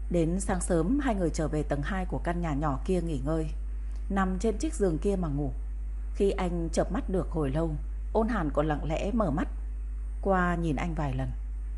Đến sáng sớm, hai người trở về tầng 2 của căn nhà nhỏ kia nghỉ ngơi, nằm trên chiếc giường kia mà ngủ. Khi anh chợp mắt được hồi lâu, Ôn Hàn còn lặng lẽ mở mắt qua nhìn anh vài lần.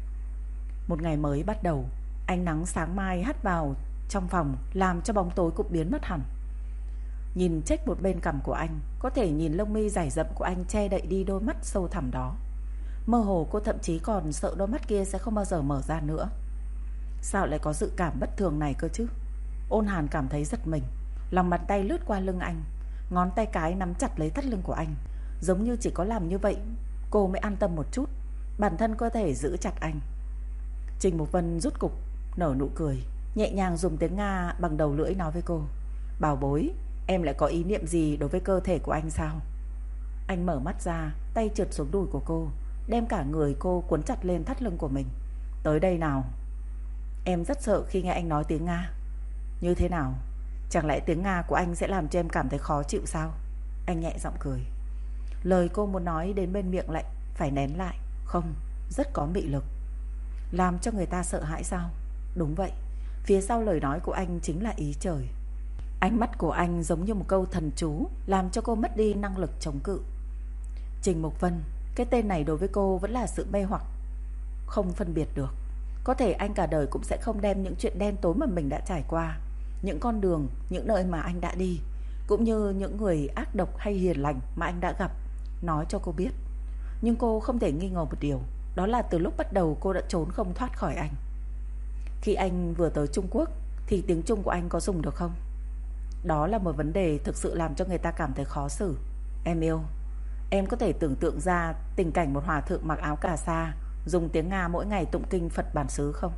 Một ngày mới bắt đầu, ánh nắng sáng mai hắt vào trong phòng, làm cho bóng tối cũng biến mất hẳn. Nhìn chếch một bên cằm của anh, có thể nhìn lông mi dày rậm của anh che đậy đi đôi mắt sâu thẳm đó. Mơ hồ cô thậm chí còn sợ đôi mắt kia sẽ không bao giờ mở ra nữa. Sao lại có dự cảm bất thường này cơ chứ? Ôn Hàn cảm thấy giật mình. Lòng bàn tay lướt qua lưng anh, ngón tay cái nắm chặt lấy thắt lưng của anh. Giống như chỉ có làm như vậy cô mới an tâm một chút, bản thân có thể giữ chặt anh. Trình Mục Vân rút cục nở nụ cười, nhẹ nhàng dùng tiếng Nga bằng đầu lưỡi nói với cô: "Bảo bối, em lại có ý niệm gì đối với cơ thể của anh sao?" Anh mở mắt ra, tay trượt xuống đùi của cô, đem cả người cô cuốn chặt lên thắt lưng của mình. "Tới đây nào." "Em rất sợ khi nghe anh nói tiếng Nga." "Như thế nào? Chẳng lẽ tiếng Nga của anh sẽ làm cho em cảm thấy khó chịu sao?" Anh nhẹ giọng cười. Lời cô muốn nói đến bên miệng lại phải nén lại. Không, rất có mị lực. Làm cho người ta sợ hãi sao? Đúng vậy, phía sau lời nói của anh chính là ý trời. Ánh mắt của anh giống như một câu thần chú, làm cho cô mất đi năng lực chống cự. Trình Mục Vân, cái tên này đối với cô vẫn là sự mê hoặc không phân biệt được. Có thể anh cả đời cũng sẽ không đem những chuyện đen tối mà mình đã trải qua, những con đường, những nơi mà anh đã đi, cũng như những người ác độc hay hiền lành mà anh đã gặp, nói cho cô biết. Nhưng cô không thể nghi ngờ một điều, đó là từ lúc bắt đầu cô đã trốn không thoát khỏi anh. Khi anh vừa tới Trung Quốc thì tiếng Trung của anh có dùng được không? Đó là một vấn đề thực sự làm cho người ta cảm thấy khó xử. Em yêu, em có thể tưởng tượng ra tình cảnh một hòa thượng mặc áo cà sa dùng tiếng Nga mỗi ngày tụng kinh Phật bản xứ không?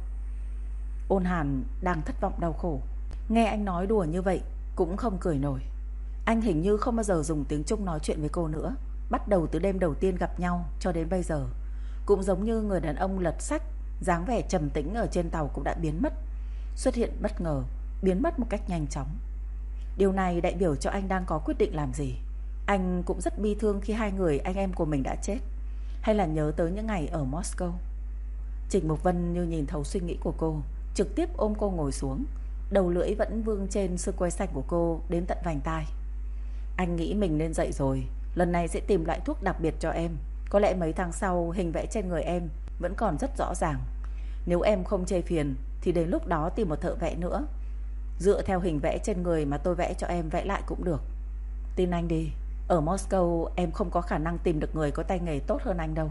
Ôn Hàn đang thất vọng đau khổ, nghe anh nói đùa như vậy cũng không cười nổi. Anh hình như không bao giờ dùng tiếng Trung nói chuyện với cô nữa, bắt đầu từ đêm đầu tiên gặp nhau cho đến bây giờ. Cũng giống như người đàn ông lật sách, dáng vẻ trầm tĩnh ở trên tàu cũng đã biến mất, xuất hiện bất ngờ, biến mất một cách nhanh chóng. Điều này đại biểu cho anh đang có quyết định làm gì. Anh cũng rất bi thương khi hai người anh em của mình đã chết, hay là nhớ tới những ngày ở Moscow. Trình Mục Vân như nhìn thấu suy nghĩ của cô, trực tiếp ôm cô ngồi xuống, đầu lưỡi vẫn vương trên xương quai xanh của cô đến tận vành tai. Anh nghĩ mình nên dậy rồi, lần này sẽ tìm lại thuốc đặc biệt cho em. Có lẽ mấy tháng sau hình vẽ trên người em vẫn còn rất rõ ràng. Nếu em không chê phiền thì đến lúc đó tìm một thợ vẽ nữa, dựa theo hình vẽ trên người mà tôi vẽ cho em vẽ lại cũng được. Tin anh đi, ở Moscow em không có khả năng tìm được người có tay nghề tốt hơn anh đâu."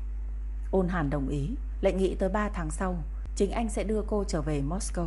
Ôn Hàn đồng ý, lại nghĩ tới 3 tháng sau chính anh sẽ đưa cô trở về Moscow.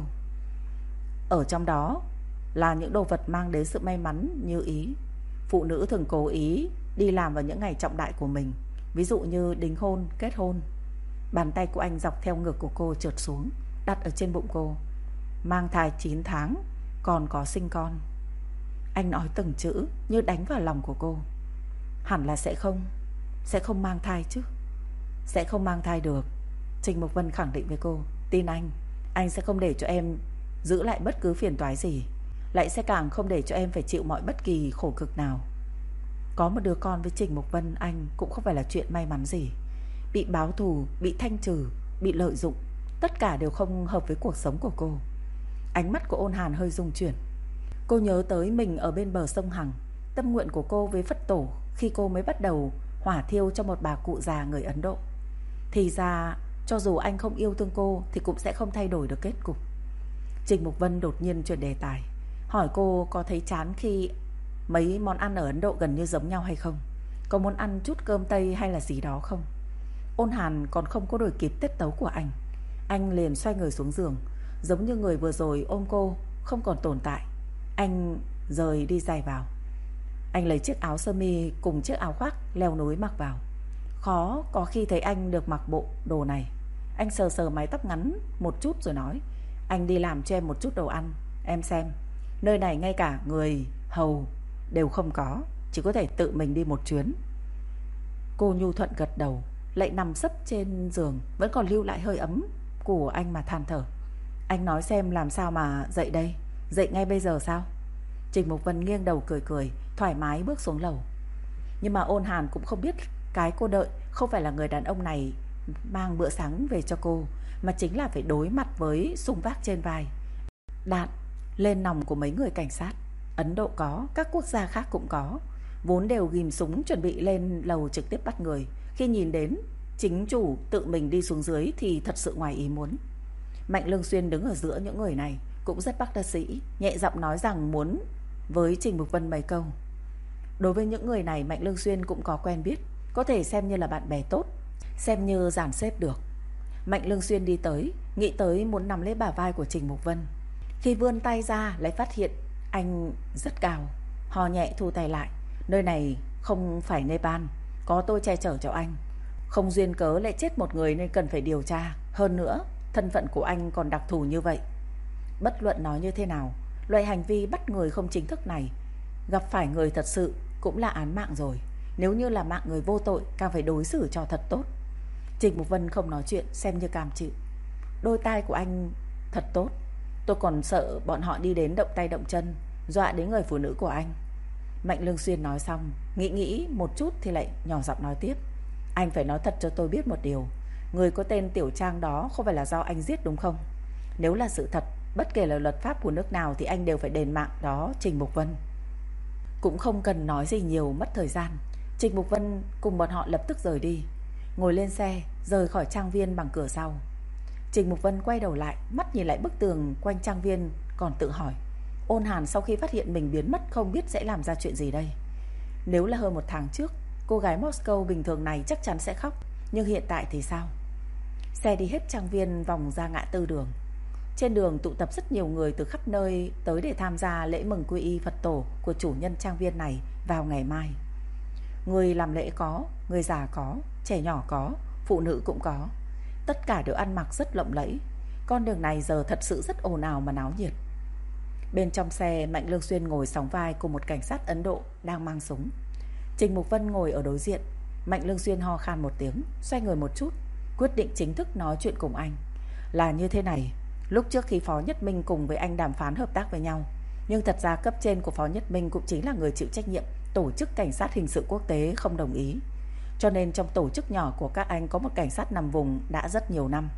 Ở trong đó là những đồ vật mang đến sự may mắn như ý. Phụ nữ thường cố ý đi làm vào những ngày trọng đại của mình, ví dụ như đính hôn, kết hôn. Bàn tay của anh dọc theo ngực của cô trượt xuống, đặt ở trên bụng cô. "Mang thai 9 tháng, còn có sinh con." Anh nói từng chữ như đánh vào lòng của cô. "Hẳn là sẽ không mang thai chứ." "Sẽ không mang thai được." Trình Mục Vân khẳng định với cô. "Tin anh sẽ không để cho em giữ lại bất cứ phiền toái gì, lại sẽ càng không để cho em phải chịu mọi bất kỳ khổ cực nào." Có một đứa con với Trình Mục Vân anh cũng không phải là chuyện may mắn gì. Bị báo thù, bị thanh trừ, bị lợi dụng, tất cả đều không hợp với cuộc sống của cô. Ánh mắt của Ôn Hàn hơi rung chuyển. Cô nhớ tới mình ở bên bờ sông Hằng, tâm nguyện của cô với Phật tổ khi cô mới bắt đầu hỏa thiêu cho một bà cụ già người Ấn Độ. Thì ra cho dù anh không yêu thương cô thì cũng sẽ không thay đổi được kết cục. Trình Mục Vân đột nhiên chuyển đề tài, hỏi cô có thấy chán khi mấy món ăn ở Ấn Độ gần như giống nhau hay không? Có muốn ăn chút cơm Tây hay là gì đó không? Ôn Hàn còn không có đuổi kịp tiết tấu của anh liền xoay người xuống giường, giống như người vừa rồi ôm cô không còn tồn tại. Anh rời đi giày vào. Anh lấy chiếc áo sơ mi cùng chiếc áo khoác leo núi mặc vào. Khó có khi thấy anh được mặc bộ đồ này. Anh sờ sờ mái tóc ngắn một chút rồi nói: "Anh đi làm cho em một chút đồ ăn. Em xem, nơi này ngay cả người hầu đều không có, chỉ có thể tự mình đi một chuyến." Cô nhu thuận gật đầu, lại nằm sấp trên giường, vẫn còn lưu lại hơi ấm của anh mà than thở. Anh nói xem làm sao mà dậy đây? Dậy ngay bây giờ sao? Trình Mục Vân nghiêng đầu cười cười, thoải mái bước xuống lầu. Nhưng mà Ôn Hàn cũng không biết cái cô đợi không phải là người đàn ông này mang bữa sáng về cho cô, mà chính là phải đối mặt với sung vác trên vai. Đạn lên nòng của mấy người cảnh sát. Ấn Độ có, các quốc gia khác cũng có, vốn đều ghim súng chuẩn bị lên lầu trực tiếp bắt người. Khi nhìn đến chính chủ tự mình đi xuống dưới thì thật sự ngoài ý muốn. Mạnh Lương Xuyên đứng ở giữa những người này cũng rất bác đa sĩ, nhẹ giọng nói rằng muốn với Trình Mục Vân mấy câu. Đối với những người này Mạnh Lương Xuyên cũng có quen biết, có thể xem như là bạn bè tốt, xem như dàn xếp được. Mạnh Lương Xuyên đi tới, nghĩ tới muốn nắm lấy bả vai của Trình Mục Vân. Khi vươn tay ra lại phát hiện anh rất cao, hò nhẹ thu tay lại. Nơi này không phải Nepal, có tôi che chở cho anh. Không duyên cớ lại chết một người nên cần phải điều tra. Hơn nữa thân phận của anh còn đặc thù như vậy. Bất luận nói như thế nào, loại hành vi bắt người không chính thức này, gặp phải người thật sự cũng là án mạng rồi. Nếu như là mạng người vô tội, càng phải đối xử cho thật tốt. Trình Mục Vân không nói chuyện, xem như cam chịu. Đôi tai của anh thật tốt, tôi còn sợ bọn họ đi đến động tay động chân, dọa đến người phụ nữ của anh. Mạnh Lương Xuyên nói xong, nghĩ một chút thì lại nhỏ giọng nói tiếp. Anh phải nói thật cho tôi biết một điều, người có tên Tiểu Trang đó không phải là do anh giết đúng không? Nếu là sự thật, bất kể là luật pháp của nước nào thì anh đều phải đền mạng đó, Trình Mục Vân. Cũng không cần nói gì nhiều mất thời gian. Trình Mục Vân cùng bọn họ lập tức rời đi, ngồi lên xe rời khỏi trang viên bằng cửa sau. Trình Mục Vân quay đầu lại, mắt nhìn lại bức tường quanh trang viên, còn tự hỏi Ôn Hàn sau khi phát hiện mình biến mất không biết sẽ làm ra chuyện gì đây. Nếu là hơn một tháng trước, cô gái Moscow bình thường này chắc chắn sẽ khóc, nhưng hiện tại thì sao? Xe đi hết trang viên vòng ra ngã tư đường. Trên đường tụ tập rất nhiều người từ khắp nơi tới để tham gia lễ mừng quy y Phật tổ của chủ nhân trang viên này vào ngày mai. Người làm lễ có, người già có, trẻ nhỏ có, phụ nữ cũng có. Tất cả đều ăn mặc rất lộng lẫy. Con đường này giờ thật sự rất ồn ào mà náo nhiệt. Bên trong xe, Mạnh Lương Xuyên ngồi sóng vai cùng một cảnh sát Ấn Độ đang mang súng. Trình Mục Vân ngồi ở đối diện. Mạnh Lương Xuyên ho khan một tiếng, xoay người một chút, quyết định chính thức nói chuyện cùng anh. Là như thế này, lúc trước khi Phó Nhất Minh cùng với anh đàm phán hợp tác với nhau, nhưng thật ra cấp trên của Phó Nhất Minh cũng chính là người chịu trách nhiệm tổ chức cảnh sát hình sự quốc tế không đồng ý. Cho nên trong tổ chức nhỏ của các anh có một cảnh sát nằm vùng đã rất nhiều năm.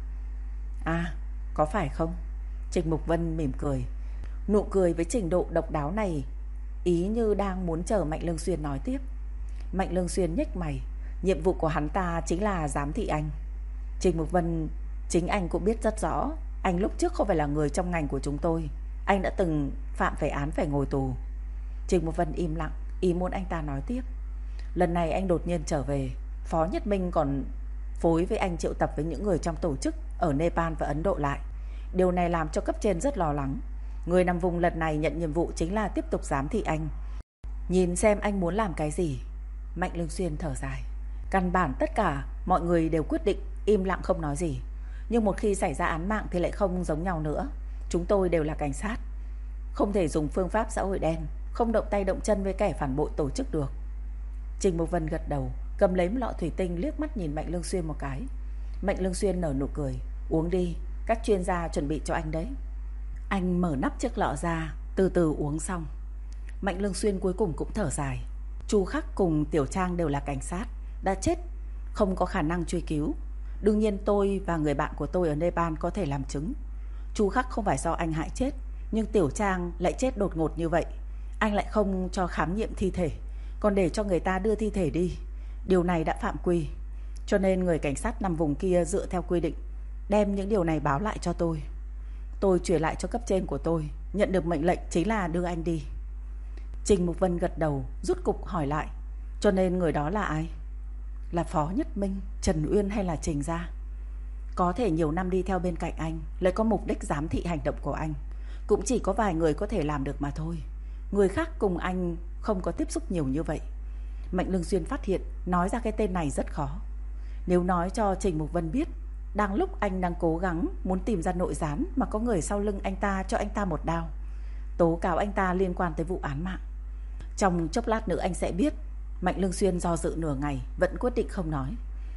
À, có phải không? Trình Mục Vân mỉm cười. Nụ cười với trình độ độc đáo này ý như đang muốn chờ Mạnh Lương Xuyên nói tiếp. Mạnh Lương Xuyên nhếch mày. Nhiệm vụ của hắn ta chính là giám thị anh. Trình Mục Vân, chính anh cũng biết rất rõ, anh lúc trước không phải là người trong ngành của chúng tôi. Anh đã từng phạm phải án phải ngồi tù. Trình Mục Vân im lặng, ý muốn anh ta nói tiếp. Lần này anh đột nhiên trở về, Phó Nhất Minh còn phối với anh triệu tập với những người trong tổ chức ở Nepal và Ấn Độ lại. Điều này làm cho cấp trên rất lo lắng. Người nằm vùng lần này nhận nhiệm vụ chính là tiếp tục giám thị anh, nhìn xem anh muốn làm cái gì. Mạnh Lương Xuyên thở dài. Căn bản tất cả mọi người đều quyết định im lặng không nói gì. Nhưng một khi xảy ra án mạng thì lại không giống nhau nữa. Chúng tôi đều là cảnh sát, không thể dùng phương pháp xã hội đen, không động tay động chân với kẻ phản bội tổ chức được. Trình Mục Vân gật đầu, cầm lấy một lọ thủy tinh liếc mắt nhìn Mạnh Lương Xuyên một cái. Mạnh Lương Xuyên nở nụ cười. Uống đi, các chuyên gia chuẩn bị cho anh đấy. Anh mở nắp chiếc lọ ra, từ từ uống xong. Mạnh Lương Xuyên cuối cùng cũng thở dài. Chu Khắc cùng Tiểu Trang đều là cảnh sát, đã chết, không có khả năng truy cứu. Đương nhiên tôi và người bạn của tôi ở Nepal có thể làm chứng. Chu Khắc không phải do anh hại chết, nhưng Tiểu Trang lại chết đột ngột như vậy. Anh lại không cho khám nghiệm thi thể, còn để cho người ta đưa thi thể đi. Điều này đã phạm quy. Cho nên người cảnh sát nằm vùng kia dựa theo quy định đem những điều này báo lại cho tôi. Tôi chuyển lại cho cấp trên của tôi, nhận được mệnh lệnh chính là đưa anh đi. Trình Mục Vân gật đầu, rút cục hỏi lại. Cho nên người đó là ai? Là Phó Nhất Minh, Trần Uyên hay là Trình Gia? Có thể nhiều năm đi theo bên cạnh anh, lại có mục đích giám thị hành động của anh. Cũng chỉ có vài người có thể làm được mà thôi. Người khác cùng anh không có tiếp xúc nhiều như vậy. Mạnh Lương Xuyên phát hiện nói ra cái tên này rất khó. Nếu nói cho Trình Mục Vân biết, đang lúc anh đang cố gắng muốn tìm ra nội gián mà có người sau lưng anh ta cho anh ta một đao, tố cáo anh ta liên quan tới vụ án mạng. Trong chốc lát nữa anh sẽ biết. Mạnh Lương Xuyên do dự nửa ngày, vẫn quyết định không nói.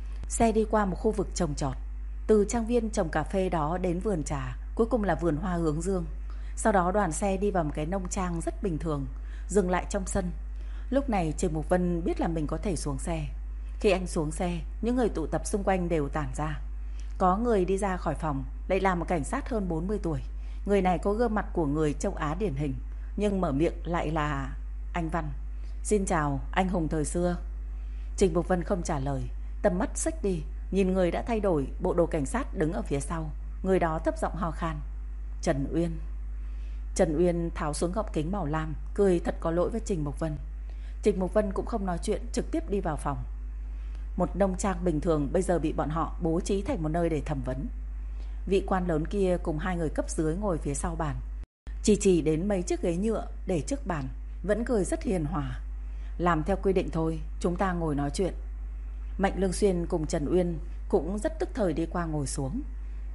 Xe đi qua một khu vực trồng trọt. Từ trang viên trồng cà phê đó đến vườn trà, cuối cùng là vườn hoa hướng dương. Sau đó đoàn xe đi vào một cái nông trang rất bình thường, dừng lại trong sân. Lúc này Trình Mục Vân biết là mình có thể xuống xe. Khi anh xuống xe, những người tụ tập xung quanh đều tản ra. Có người đi ra khỏi phòng, lại là một cảnh sát hơn 40 tuổi, Người này có gương mặt của người châu Á điển hình, nhưng mở miệng lại là anh Văn. Xin chào, anh hùng thời xưa. Trình Mục Vân không trả lời, tầm mắt xếch đi, nhìn người đã thay đổi bộ đồ cảnh sát đứng ở phía sau. Người đó thấp giọng ho khan. Trần Uyên. Trần Uyên tháo xuống gọng kính màu lam, cười thật có lỗi với Trình Mục Vân. Trình Mục Vân cũng không nói chuyện, trực tiếp đi vào phòng. Một nông trang bình thường bây giờ bị bọn họ bố trí thành một nơi để thẩm vấn. Vị quan lớn kia cùng hai người cấp dưới ngồi phía sau bàn, chỉ đến mấy chiếc ghế nhựa để trước bàn, vẫn cười rất hiền hòa. Làm theo quy định thôi, chúng ta ngồi nói chuyện. Mạnh Lương Xuyên cùng Trần Uyên cũng rất tức thời đi qua ngồi xuống.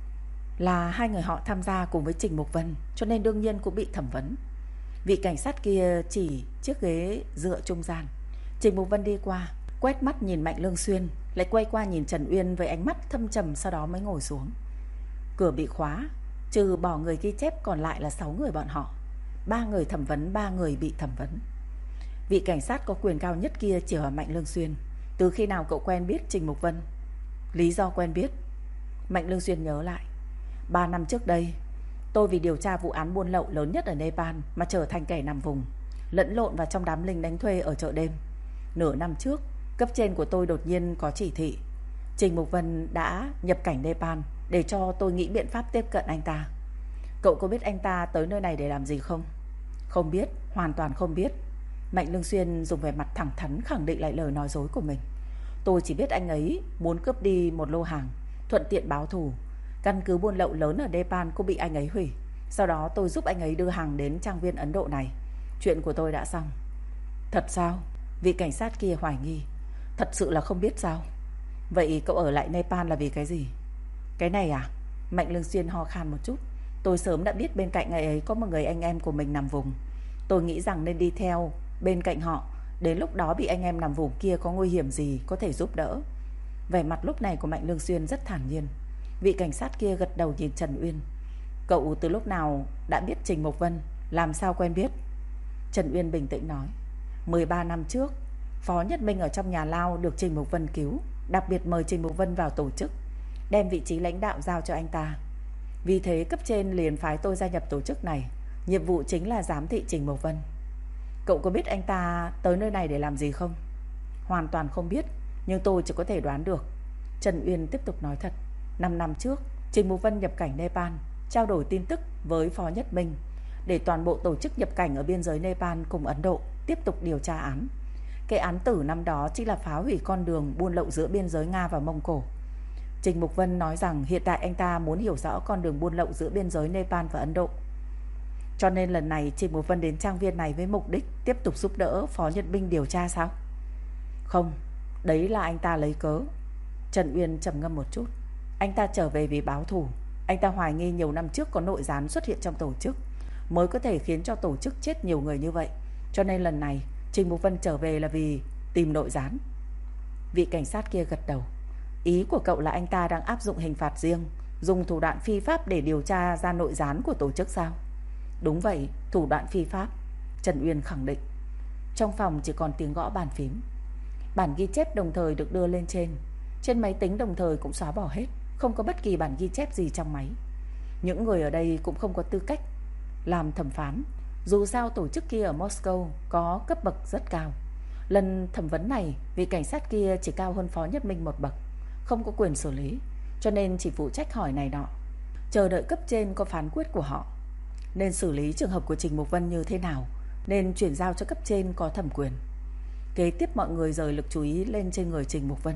Là hai người họ tham gia cùng với Trình Mục Vân, cho nên đương nhiên cũng bị thẩm vấn. Vị cảnh sát kia chỉ chiếc ghế dựa trung gian. Trình Mục Vân đi qua, quét mắt nhìn Mạnh Lương Xuyên, lại quay qua nhìn Trần Uyên với ánh mắt thâm trầm, sau đó mới ngồi xuống. Cửa bị khóa, trừ bỏ người ghi chép còn lại là 6 người bọn họ. 3 người thẩm vấn, 3 người bị thẩm vấn. Vị cảnh sát có quyền cao nhất kia chỉ hỏi Mạnh Lương Xuyên, từ khi nào cậu quen biết Trình Mục Vân? Lý do quen biết? Mạnh Lương Xuyên nhớ lại. 3 năm trước đây, tôi vì điều tra vụ án buôn lậu lớn nhất ở Nepal mà trở thành kẻ nằm vùng, lẫn lộn vào trong đám lính đánh thuê ở chợ đêm. Nửa năm trước, cấp trên của tôi đột nhiên có chỉ thị, Trình Mục Vân đã nhập cảnh Nepal, để cho tôi nghĩ biện pháp tiếp cận anh ta. Cậu có biết anh ta tới nơi này để làm gì không? Không biết, hoàn toàn không biết. Mạnh Lương Xuyên dùng vẻ mặt thẳng thắn khẳng định lại lời nói dối của mình. Tôi chỉ biết anh ấy muốn cướp đi một lô hàng, thuận tiện báo thù. Căn cứ buôn lậu lớn ở Nepal cũng bị anh ấy hủy. Sau đó tôi giúp anh ấy đưa hàng đến trang viên Ấn Độ này. Chuyện của tôi đã xong. Thật sao? Vị cảnh sát kia hoài nghi. Thật sự là không biết sao? Vậy cậu ở lại Nepal là vì cái gì? Cái này à? Mạnh Lương Xuyên ho khan một chút. Tôi sớm đã biết bên cạnh ngày ấy có một người anh em của mình nằm vùng. Tôi nghĩ rằng nên đi theo bên cạnh họ, đến lúc đó bị anh em nằm vùng kia có nguy hiểm gì có thể giúp đỡ. Vẻ mặt lúc này của Mạnh Lương Xuyên rất thản nhiên. Vị cảnh sát kia gật đầu nhìn Trần Uyên. Cậu từ lúc nào đã biết Trình Mục Vân? Làm sao quen biết? Trần Uyên bình tĩnh nói. 13 năm trước, Phó Nhất Minh ở trong nhà lao được Trình Mục Vân cứu, đặc biệt mời Trình Mục Vân vào tổ chức, đem vị trí lãnh đạo giao cho anh ta. Vì thế cấp trên liền phái tôi gia nhập tổ chức này. Nhiệm vụ chính là giám thị Trình Mục Vân. Cậu có biết anh ta tới nơi này để làm gì không? Hoàn toàn không biết, nhưng tôi chỉ có thể đoán được. Trần Uyên tiếp tục nói thật. 5 năm trước, Trình Mục Vân nhập cảnh Nepal, trao đổi tin tức với Phó Nhất Minh, để toàn bộ tổ chức nhập cảnh ở biên giới Nepal cùng Ấn Độ tiếp tục điều tra án. Cái án tử năm đó chính là phá hủy con đường buôn lậu giữa biên giới Nga và Mông Cổ. Trình Mục Vân nói rằng hiện tại anh ta muốn hiểu rõ con đường buôn lậu giữa biên giới Nepal và Ấn Độ. Cho nên lần này Trình Mục Vân đến trang viên này với mục đích tiếp tục giúp đỡ Phó Nhất Minh điều tra sao? Không, đấy là anh ta lấy cớ. Trần Uyên trầm ngâm một chút. Anh ta trở về vì báo thù. Anh ta hoài nghi nhiều năm trước có nội gián xuất hiện trong tổ chức, mới có thể khiến cho tổ chức chết nhiều người như vậy. Cho nên lần này Trình Mục Vân trở về là vì tìm nội gián. Vị cảnh sát kia gật đầu. Ý của cậu là anh ta đang áp dụng hình phạt riêng, dùng thủ đoạn phi pháp để điều tra ra nội gián của tổ chức sao? Đúng vậy, thủ đoạn phi pháp. Trần Uyên khẳng định. Trong phòng chỉ còn tiếng gõ bàn phím. Bản ghi chép đồng thời được đưa lên trên máy tính đồng thời cũng xóa bỏ hết, không có bất kỳ bản ghi chép gì trong máy. Những người ở đây cũng không có tư cách làm thẩm phán. Dù sao tổ chức kia ở Moscow có cấp bậc rất cao. Lần thẩm vấn này, vị cảnh sát kia chỉ cao hơn Phó Nhất Minh một bậc, không có quyền xử lý, cho nên chỉ phụ trách hỏi này nọ, chờ đợi cấp trên có phán quyết của họ. Nên xử lý trường hợp của Trình Mục Vân như thế nào, nên chuyển giao cho cấp trên có thẩm quyền. Kế tiếp mọi người rời lực chú ý lên trên người Trình Mục Vân.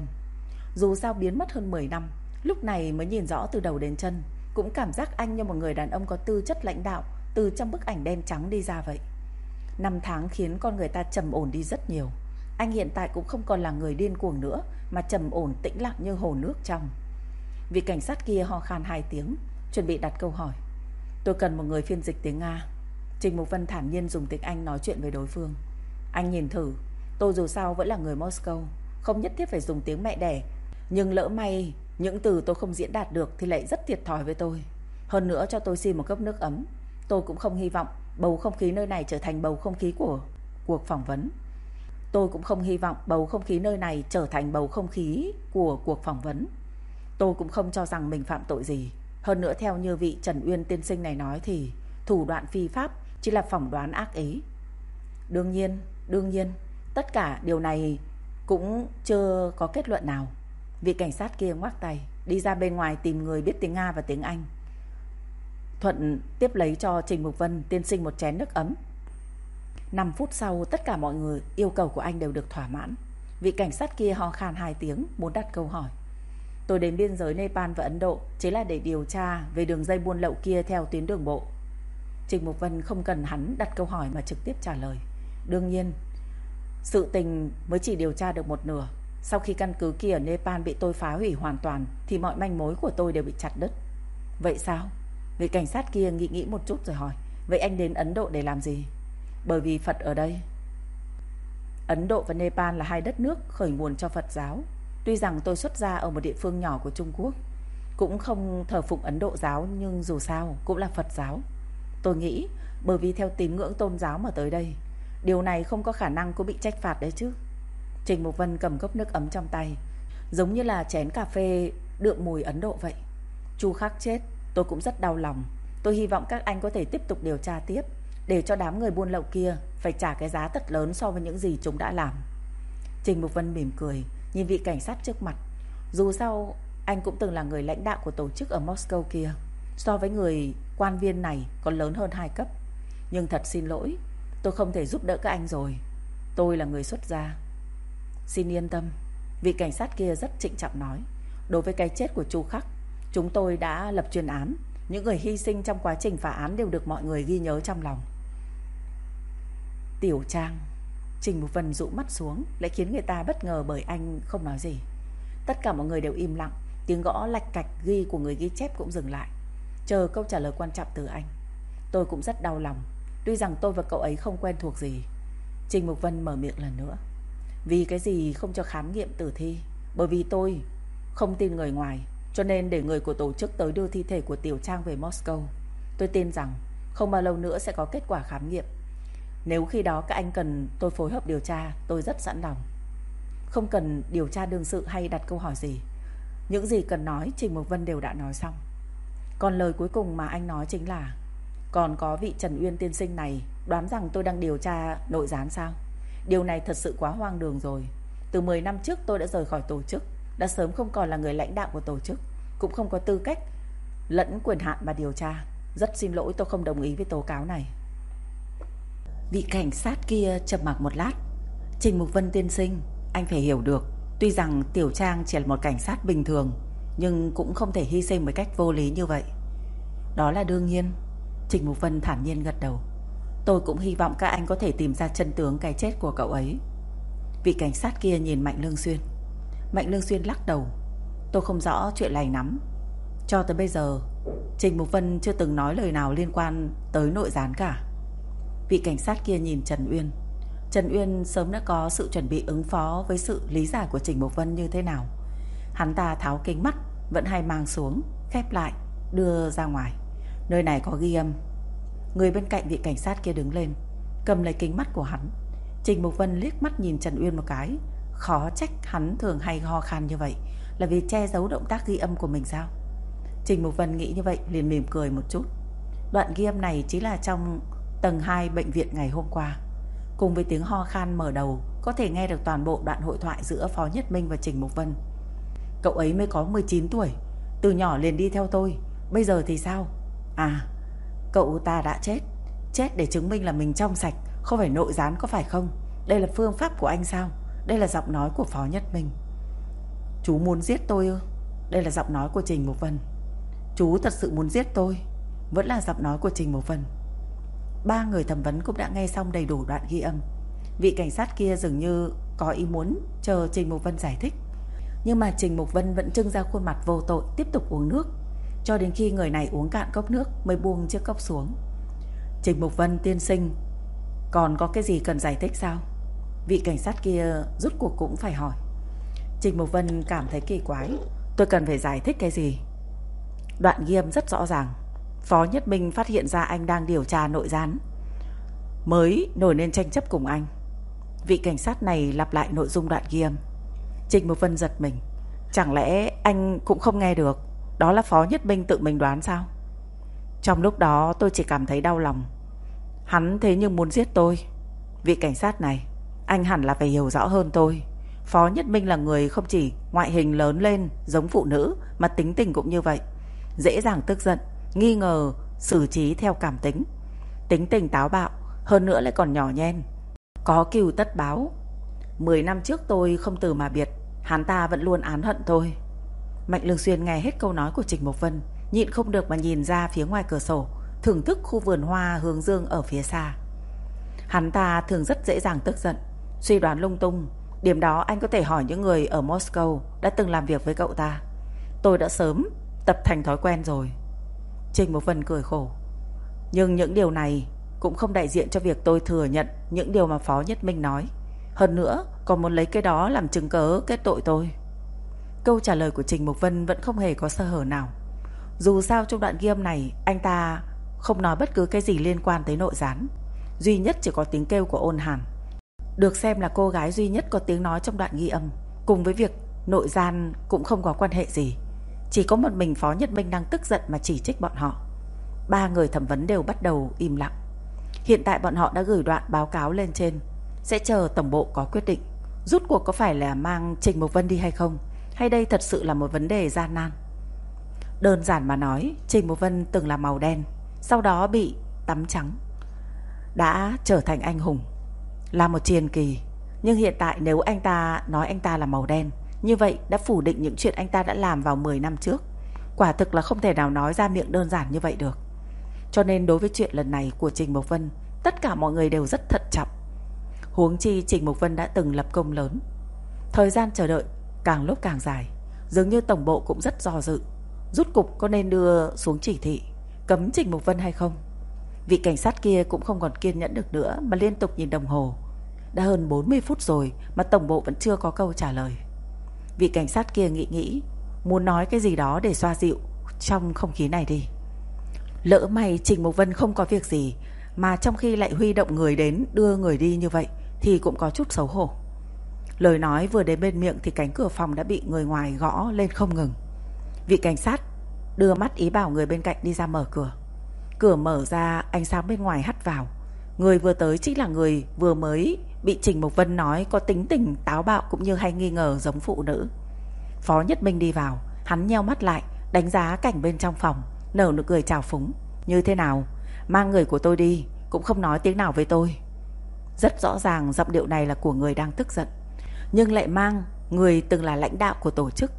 Dù sao biến mất hơn 10 năm, lúc này mới nhìn rõ từ đầu đến chân, cũng cảm giác anh như một người đàn ông có tư chất lãnh đạo từ trong bức ảnh đen trắng đi ra vậy. 5 tháng khiến con người ta trầm ổn đi rất nhiều. Anh hiện tại cũng không còn là người điên cuồng nữa, mà trầm ổn tĩnh lặng như hồ nước trong. Vị cảnh sát kia ho khan 2 tiếng, chuẩn bị đặt câu hỏi. Tôi cần một người phiên dịch tiếng Nga. Trình Mục Vân thản nhiên dùng tiếng Anh nói chuyện với đối phương. Anh nhìn thử, tôi dù sao vẫn là người Moscow, không nhất thiết phải dùng tiếng mẹ đẻ, nhưng lỡ may những từ tôi không diễn đạt được thì lại rất thiệt thòi với tôi. Hơn nữa cho tôi xin một cốc nước ấm. Tôi cũng không hy vọng bầu không khí nơi này trở thành bầu không khí của cuộc phỏng vấn. Tôi cũng không hy vọng bầu không khí nơi này trở thành bầu không khí của cuộc phỏng vấn. Tôi cũng không cho rằng mình phạm tội gì. Hơn nữa theo như vị Trần Uyên tiên sinh này nói thì thủ đoạn phi pháp chỉ là phỏng đoán ác ý. Đương nhiên, tất cả điều này cũng chưa có kết luận nào. Vị cảnh sát kia ngoắc tay, đi ra bên ngoài tìm người biết tiếng Nga và tiếng Anh. Thuận tiếp lấy cho Trình Mục Vân tiên sinh một chén nước ấm. 5 phút sau, tất cả mọi người yêu cầu của anh đều được thỏa mãn. Vị cảnh sát kia ho khan 2 tiếng, muốn đặt câu hỏi. Tôi đến biên giới Nepal và Ấn Độ chỉ là để điều tra về đường dây buôn lậu kia theo tuyến đường bộ. Trình Mục Vân không cần hắn đặt câu hỏi mà trực tiếp trả lời. Đương nhiên, sự tình mới chỉ điều tra được một nửa. Sau khi căn cứ kia ở Nepal bị tôi phá hủy hoàn toàn thì mọi manh mối của tôi đều bị chặt đứt. Vậy sao? Vị cảnh sát kia nghĩ một chút rồi hỏi. Vậy anh đến Ấn Độ để làm gì? Bởi vì Phật ở đây. Ấn Độ và Nepal là hai đất nước khởi nguồn cho Phật giáo. Tuy rằng tôi xuất gia ở một địa phương nhỏ của Trung Quốc, cũng không thờ phụng Ấn Độ giáo, nhưng dù sao cũng là Phật giáo. Tôi nghĩ bởi vì theo tín ngưỡng tôn giáo mà tới đây, điều này không có khả năng cũng bị trách phạt đấy chứ. Trình Mục Vân cầm cốc nước ấm trong tay, giống như là chén cà phê đượm mùi Ấn Độ vậy. Chu Khắc chết, tôi cũng rất đau lòng. Tôi hy vọng các anh có thể tiếp tục điều tra tiếp, để cho đám người buôn lậu kia phải trả cái giá thật lớn so với những gì chúng đã làm. Trình Mục Vân mỉm cười, nhìn vị cảnh sát trước mặt. Dù sao anh cũng từng là người lãnh đạo của tổ chức ở Moscow kia, so với người quan viên này còn lớn hơn 2 cấp. Nhưng thật xin lỗi, tôi không thể giúp đỡ các anh rồi. Tôi là người xuất gia. Xin yên tâm, vị cảnh sát kia rất trịnh trọng nói. Đối với cái chết của Chu Khắc, chúng tôi đã lập chuyên án. Những người hy sinh trong quá trình phá án đều được mọi người ghi nhớ trong lòng. Tiểu Trang. Trình Mục Vân dụ mắt xuống, lại khiến người ta bất ngờ bởi anh không nói gì. Tất cả mọi người đều im lặng. Tiếng gõ lạch cạch ghi của người ghi chép cũng dừng lại, chờ câu trả lời quan trọng từ anh. Tôi cũng rất đau lòng, tuy rằng tôi và cậu ấy không quen thuộc gì. Trình Mục Vân mở miệng lần nữa. Vì cái gì không cho khám nghiệm tử thi? Bởi vì tôi không tin người ngoài, cho nên để người của tổ chức tới đưa thi thể của Tiểu Trang về Moscow. Tôi tin rằng không bao lâu nữa sẽ có kết quả khám nghiệm. Nếu khi đó các anh cần tôi phối hợp điều tra, tôi rất sẵn lòng. Không cần điều tra đương sự hay đặt câu hỏi gì. Những gì cần nói Trình Mục Vân đều đã nói xong. Còn lời cuối cùng mà anh nói chính là, còn có vị Trần Uyên tiên sinh này đoán rằng tôi đang điều tra nội gián sao? Điều này thật sự quá hoang đường rồi. Từ 10 năm trước tôi đã rời khỏi tổ chức, đã sớm không còn là người lãnh đạo của tổ chức, cũng không có tư cách lẫn quyền hạn mà điều tra. Rất xin lỗi, tôi không đồng ý với tố cáo này. Vị cảnh sát kia trầm mặc một lát. Trình Mục Vân tiên sinh, anh phải hiểu được, tuy rằng Tiểu Trang chỉ là một cảnh sát bình thường, nhưng cũng không thể hy sinh một cách vô lý như vậy. Đó là đương nhiên. Trình Mục Vân thản nhiên gật đầu. Tôi cũng hy vọng các anh có thể tìm ra chân tướng cái chết của cậu ấy. Vị cảnh sát kia nhìn Mạnh Lương Xuyên. Mạnh Lương Xuyên lắc đầu. Tôi không rõ chuyện này lắm. Cho tới bây giờ Trình Mục Vân chưa từng nói lời nào liên quan tới nội gián cả. Vị cảnh sát kia nhìn Trần Uyên. Trần Uyên sớm đã có sự chuẩn bị ứng phó với sự lý giải của Trình Mục Vân như thế nào. Hắn ta tháo kính mắt vẫn hay mang xuống, khép lại, đưa ra ngoài. Nơi này có ghi âm. Người bên cạnh vị cảnh sát kia đứng lên, cầm lấy kính mắt của hắn. Trình Mục Vân liếc mắt nhìn Trần Uyên một cái. Khó trách hắn thường hay ho khan như vậy, là vì che giấu động tác ghi âm của mình sao? Trình Mục Vân nghĩ như vậy liền mỉm cười một chút. Đoạn ghi âm này chính là trong tầng 2 bệnh viện ngày hôm qua. Cùng với tiếng ho khan mở đầu, có thể nghe được toàn bộ đoạn hội thoại giữa Phó Nhất Minh và Trình Mục Vân. Cậu ấy mới có 19 tuổi, từ nhỏ liền đi theo tôi. Bây giờ thì sao? À, cậu ta đã chết. Chết để chứng minh là mình trong sạch, không phải nội gián có phải không? Đây là phương pháp của anh sao? Đây là giọng nói của Phó Nhất Minh. Chú muốn giết tôi ư? Đây là giọng nói của Trình Mục Vân. Chú thật sự muốn giết tôi? Vẫn là giọng nói của Trình Mục Vân. Ba người thẩm vấn cũng đã nghe xong đầy đủ đoạn ghi âm. Vị cảnh sát kia dường như có ý muốn chờ Trình Mục Vân giải thích, nhưng mà Trình Mục Vân vẫn trưng ra khuôn mặt vô tội, tiếp tục uống nước, cho đến khi người này uống cạn cốc nước mới buông chiếc cốc xuống. Trình Mục Vân tiên sinh, còn có cái gì cần giải thích sao? Vị cảnh sát kia rút cuộc cũng phải hỏi. Trình Mục Vân cảm thấy kỳ quái. Tôi cần phải giải thích cái gì? Đoạn ghi âm rất rõ ràng. Phó Nhất Minh phát hiện ra anh đang điều tra nội gián, mới nổi lên tranh chấp cùng anh. Vị cảnh sát này lặp lại nội dung đoạn ghi âm. Trình Mục Vân giật mình. Chẳng lẽ anh cũng không nghe được? Đó là Phó Nhất Minh tự mình đoán sao? Trong lúc đó tôi chỉ cảm thấy đau lòng. Hắn thế nhưng muốn giết tôi. Vị cảnh sát này, anh hẳn là phải hiểu rõ hơn tôi. Phó Nhất Minh là người không chỉ ngoại hình lớn lên giống phụ nữ, mà tính tình cũng như vậy. Dễ dàng tức giận, nghi ngờ, xử trí theo cảm tính. Tính tình táo bạo, hơn nữa lại còn nhỏ nhen. Có cừu tất báo. 10 năm trước tôi không từ mà biệt, hắn ta vẫn luôn oán hận tôi. Mạnh Lương Xuyên nghe hết câu nói của Trình Mục Vân, nhịn không được mà nhìn ra phía ngoài cửa sổ, thưởng thức khu vườn hoa hướng dương ở phía xa. Hắn ta thường rất dễ dàng tức giận, suy đoán lung tung. Điểm đó anh có thể hỏi những người ở Moscow đã từng làm việc với cậu ta. Tôi đã sớm tập thành thói quen rồi. Trình Mục Vân cười khổ. Nhưng những điều này cũng không đại diện cho việc tôi thừa nhận những điều mà Phó Nhất Minh nói. Hơn nữa còn muốn lấy cái đó làm chứng cớ kết tội tôi. Câu trả lời của Trình Mục Vân vẫn không hề có sơ hở nào. Dù sao trong đoạn ghi âm này anh ta không nói bất cứ cái gì liên quan tới nội gián. Duy nhất chỉ có tiếng kêu của Ôn Hàn, được xem là cô gái duy nhất có tiếng nói trong đoạn ghi âm. Cùng với việc nội gian cũng không có quan hệ gì. Chỉ có một mình Phó Nhất Minh đang tức giận mà chỉ trích bọn họ. Ba người thẩm vấn đều bắt đầu im lặng. Hiện tại bọn họ đã gửi đoạn báo cáo lên trên, sẽ chờ tổng bộ có quyết định. Rút cuộc có phải là mang Trình Mục Vân đi hay không, hay đây thật sự là một vấn đề gian nan. Đơn giản mà nói, Trình Mục Vân từng là màu đen, sau đó bị tắm trắng, đã trở thành anh hùng, là một truyền kỳ. Nhưng hiện tại nếu anh ta nói anh ta là màu đen, như vậy đã phủ định những chuyện anh ta đã làm vào 10 năm trước. Quả thực là không thể nào nói ra miệng đơn giản như vậy được. Cho nên đối với chuyện lần này của Trình Mục Vân, tất cả mọi người đều rất thận trọng. Huống chi Trình Mục Vân đã từng lập công lớn. Thời gian chờ đợi càng lúc càng dài, dường như tổng bộ cũng rất do dự. Rút cục có nên đưa xuống chỉ thị cấm Trình Mục Vân hay không? Vị cảnh sát kia cũng không còn kiên nhẫn được nữa, mà liên tục nhìn đồng hồ. Đã hơn 40 phút rồi mà tổng bộ vẫn chưa có câu trả lời. Vị cảnh sát kia nghĩ, muốn nói cái gì đó để xoa dịu trong không khí này đi. Lỡ may Trình Mục Vân không có việc gì, mà trong khi lại huy động người đến đưa người đi như vậy thì cũng có chút xấu hổ. Lời nói vừa đến bên miệng thì cánh cửa phòng đã bị người ngoài gõ lên không ngừng. Vị cảnh sát đưa mắt ý bảo người bên cạnh đi ra mở cửa. Cửa mở ra, ánh sáng bên ngoài hắt vào. Người vừa tới chính là người vừa mới bị Trình Mục Vân nói có tính tình táo bạo cũng như hay nghi ngờ giống phụ nữ. Phó Nhất Minh đi vào, hắn nheo mắt lại, đánh giá cảnh bên trong phòng, nở nụ cười trào phúng. Như thế nào, mang người của tôi đi, cũng không nói tiếng nào với tôi. Rất rõ ràng giọng điệu này là của người đang tức giận, nhưng lại mang người từng là lãnh đạo của tổ chức.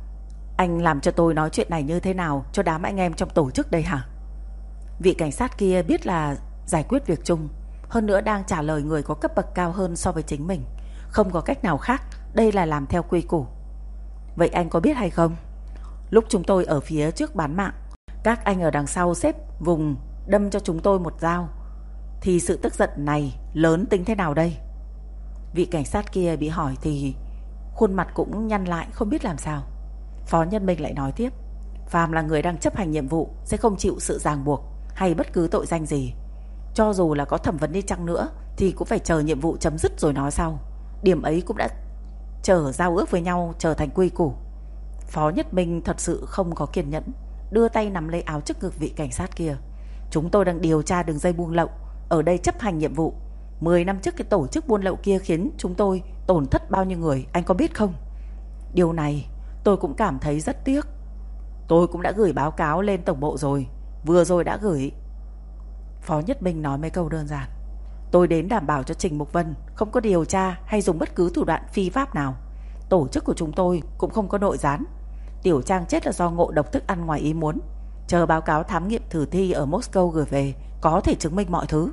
Anh làm cho tôi nói chuyện này như thế nào cho đám anh em trong tổ chức đây hả? Vị cảnh sát kia biết là giải quyết việc chung, hơn nữa đang trả lời người có cấp bậc cao hơn so với chính mình. Không có cách nào khác, đây là làm theo quy củ. Vậy anh có biết hay không, lúc chúng tôi ở phía trước bán mạng, các anh ở đằng sau xếp vùng đâm cho chúng tôi một dao, thì sự tức giận này lớn tính thế nào đây? Vị cảnh sát kia bị hỏi thì khuôn mặt cũng nhăn lại, không biết làm sao. Phó Nhân Minh lại nói tiếp, phàm là người đang chấp hành nhiệm vụ sẽ không chịu sự ràng buộc hay bất cứ tội danh gì. Cho dù là có thẩm vấn đi chăng nữa thì cũng phải chờ nhiệm vụ chấm dứt rồi nói sau. Điểm ấy cũng đã chờ giao ước với nhau trở thành quy củ. Phó Nhất Minh thật sự không có kiên nhẫn, đưa tay nắm lấy áo trước ngực vị cảnh sát kia. Chúng tôi đang điều tra đường dây buôn lậu, ở đây chấp hành nhiệm vụ. 10 năm trước cái tổ chức buôn lậu kia khiến chúng tôi tổn thất bao nhiêu người, anh có biết không? Điều này tôi cũng cảm thấy rất tiếc. Tôi cũng đã gửi báo cáo lên tổng bộ rồi, vừa rồi đã gửi. Phó Nhất Minh nói mấy câu đơn giản. Tôi đến đảm bảo cho Trình Mục Vân không có điều tra hay dùng bất cứ thủ đoạn phi pháp nào. Tổ chức của chúng tôi cũng không có nội gián. Tiểu Trang chết là do ngộ độc thức ăn ngoài ý muốn. Chờ báo cáo thám nghiệm thử thi ở Moscow gửi về có thể chứng minh mọi thứ.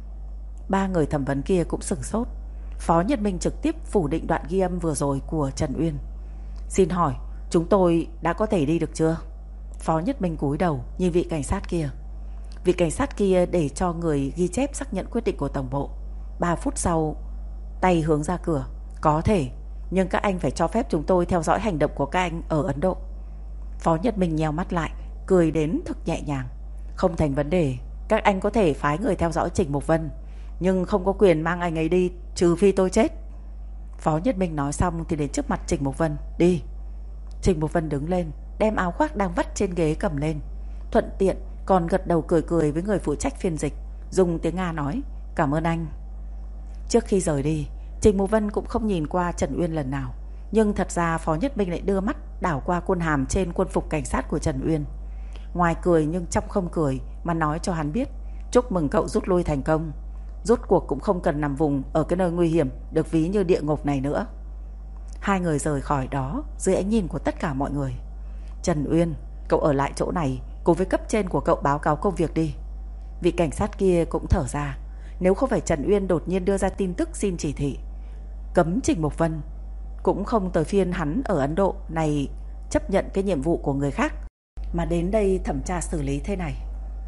Ba người thẩm vấn kia cũng sửng sốt. Phó Nhất Minh trực tiếp phủ định đoạn ghi âm vừa rồi của Trần Uyên. Xin hỏi chúng tôi đã có thể đi được chưa? Phó Nhất Minh cúi đầu nhìn vị cảnh sát kia. Vị cảnh sát kia để cho người ghi chép xác nhận quyết định của tổng bộ. 3 phút sau, tay hướng ra cửa. Có thể, nhưng các anh phải cho phép chúng tôi theo dõi hành động của các anh ở Ấn Độ. Phó Nhất Minh nheo mắt lại, cười đến thật nhẹ nhàng. Không thành vấn đề, các anh có thể phái người theo dõi Trình Mục Vân, nhưng không có quyền mang anh ấy đi trừ phi tôi chết. Phó Nhất Minh nói xong thì đến trước mặt Trình Mục Vân. Đi. Trình Mục Vân đứng lên, đem áo khoác đang vắt trên ghế cầm lên. Thuận tiện còn gật đầu cười cười với người phụ trách phiên dịch, dùng tiếng Nga nói cảm ơn anh. Trước khi rời đi, Trình Mục Vân cũng không nhìn qua Trần Uyên lần nào. Nhưng thật ra Phó Nhất Minh lại đưa mắt đảo qua quân hàm trên quân phục cảnh sát của Trần Uyên. Ngoài cười nhưng trong không cười mà nói cho hắn biết chúc mừng cậu rút lui thành công. Rốt cuộc cũng không cần nằm vùng ở cái nơi nguy hiểm được ví như địa ngục này nữa. Hai người rời khỏi đó dưới ánh nhìn của tất cả mọi người. Trần Uyên, cậu ở lại chỗ này cùng với cấp trên của cậu báo cáo công việc đi. Vị cảnh sát kia cũng thở ra. Nếu không phải Trần Uyên đột nhiên đưa ra tin tức xin chỉ thị cấm Trình Mục Vân, cũng không tới phiên hắn ở Ấn Độ này chấp nhận cái nhiệm vụ của người khác mà đến đây thẩm tra xử lý thế này.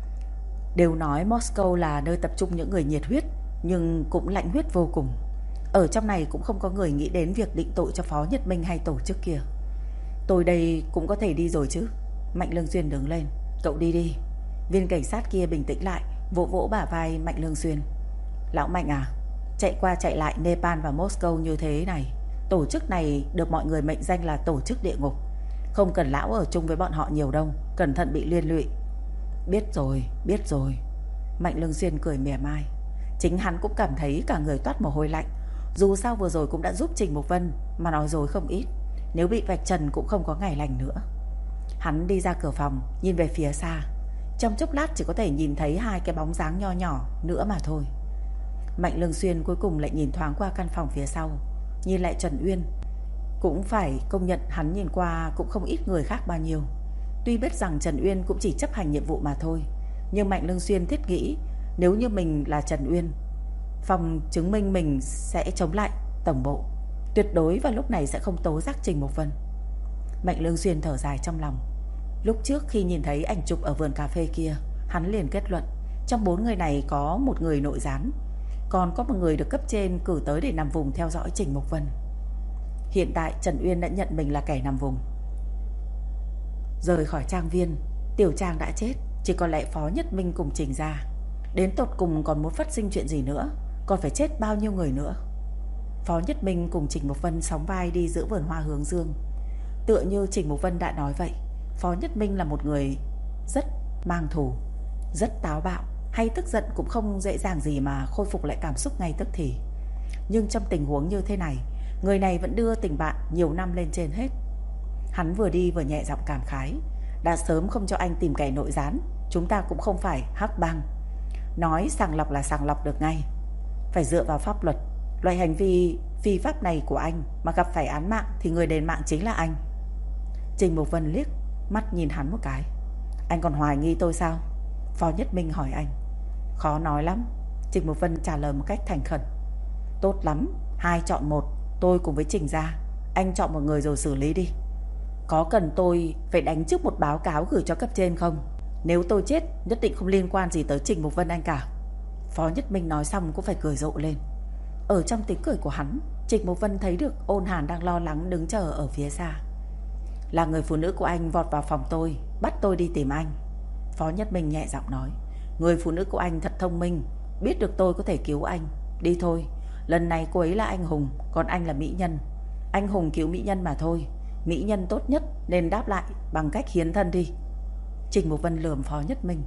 Đều nói Moscow là nơi tập trung những người nhiệt huyết, nhưng cũng lạnh huyết vô cùng. Ở trong này cũng không có người nghĩ đến việc định tội cho Phó Nhất Minh hay tổ chức kia. Tôi đây cũng có thể đi rồi chứ? Mạnh Lương Xuyên đứng lên. Cậu đi đi. Viên cảnh sát kia bình tĩnh lại, vỗ vỗ bả vai Mạnh Lương Xuyên. Lão Mạnh à, chạy qua chạy lại Nepal và Moscow như thế này, tổ chức này được mọi người mệnh danh là tổ chức địa ngục. Không cần lão ở chung với bọn họ nhiều đâu, cẩn thận bị liên lụy. Biết rồi. Mạnh Lương Xuyên cười mỉa mai. Chính hắn cũng cảm thấy cả người toát mồ hôi lạnh. Dù sao vừa rồi cũng đã giúp Trình Mục Vân mà nói dối không ít. Nếu bị vạch trần cũng không có ngày lành nữa. Hắn đi ra cửa phòng, nhìn về phía xa. Trong chốc lát chỉ có thể nhìn thấy hai cái bóng dáng nho nhỏ nữa mà thôi. Mạnh Lương Xuyên cuối cùng lại nhìn thoáng qua căn phòng phía sau, nhìn lại Trần Uyên. Cũng phải công nhận hắn nhìn qua cũng không ít người khác bao nhiêu. Tuy biết rằng Trần Uyên cũng chỉ chấp hành nhiệm vụ mà thôi, nhưng Mạnh Lương Xuyên thiết nghĩ nếu như mình là Trần Uyên, phòng chứng minh mình sẽ chống lại tổng bộ, tuyệt đối vào lúc này sẽ không tố giác Trình Mục Vân. Mạnh Lương Xuyên thở dài trong lòng. Lúc trước khi nhìn thấy ảnh chụp ở vườn cà phê kia, hắn liền kết luận trong 4 người này có một người nội gián, còn có một người được cấp trên cử tới để nằm vùng theo dõi Trình Mục Vân. Hiện tại Trần Uyên đã nhận mình là kẻ nằm vùng. Rời khỏi trang viên, Tiểu Trang đã chết, chỉ còn lại Phó Nhất Minh cùng Trình gia. Đến tột cùng còn muốn phát sinh chuyện gì nữa, còn phải chết bao nhiêu người nữa. Phó Nhất Minh cùng Trình Mục Vân sóng vai đi giữa vườn hoa hướng dương. Tựa như Trình Mục Vân đã nói vậy, Phó Nhất Minh là một người rất mang thù, rất táo bạo, hay tức giận cũng không dễ dàng gì mà khôi phục lại cảm xúc ngay tức thì. Nhưng trong tình huống như thế này, người này vẫn đưa tình bạn nhiều năm lên trên hết. Hắn vừa đi vừa nhẹ giọng cảm khái. Đã sớm không cho anh tìm kẻ nội gián, chúng ta cũng không phải hắc bang. Nói sàng lọc là sàng lọc được ngay, phải dựa vào pháp luật. Loại hành vi phi pháp này của anh mà gặp phải án mạng thì người đền mạng chính là anh. Trình Mục Vân liếc mắt nhìn hắn một cái. Anh còn hoài nghi tôi sao? Phó Nhất Minh hỏi anh. Khó nói lắm, Trình Mục Vân trả lời một cách thành khẩn. Tốt lắm, 2 chọn 1, tôi cùng với Trình gia. Anh chọn một người rồi xử lý đi. Có cần tôi phải đánh trước một báo cáo gửi cho cấp trên không? Nếu tôi chết nhất định không liên quan gì tới Trình Mục Vân anh cả. Phó Nhất Minh nói xong cũng phải cười rộ lên. Ở trong tiếng cười của hắn, Trình Mục Vân thấy được Ôn Hàn đang lo lắng đứng chờ ở phía xa. Là người phụ nữ của anh vọt vào phòng tôi, bắt tôi đi tìm anh. Phó Nhất Minh nhẹ giọng nói. Người phụ nữ của anh thật thông minh, biết được tôi có thể cứu anh. Đi thôi, lần này cô ấy là anh hùng, còn anh là mỹ nhân. Anh hùng cứu mỹ nhân mà thôi, mỹ nhân tốt nhất nên đáp lại bằng cách hiến thân đi. Trình Mục Vân lườm Phó Nhất Minh.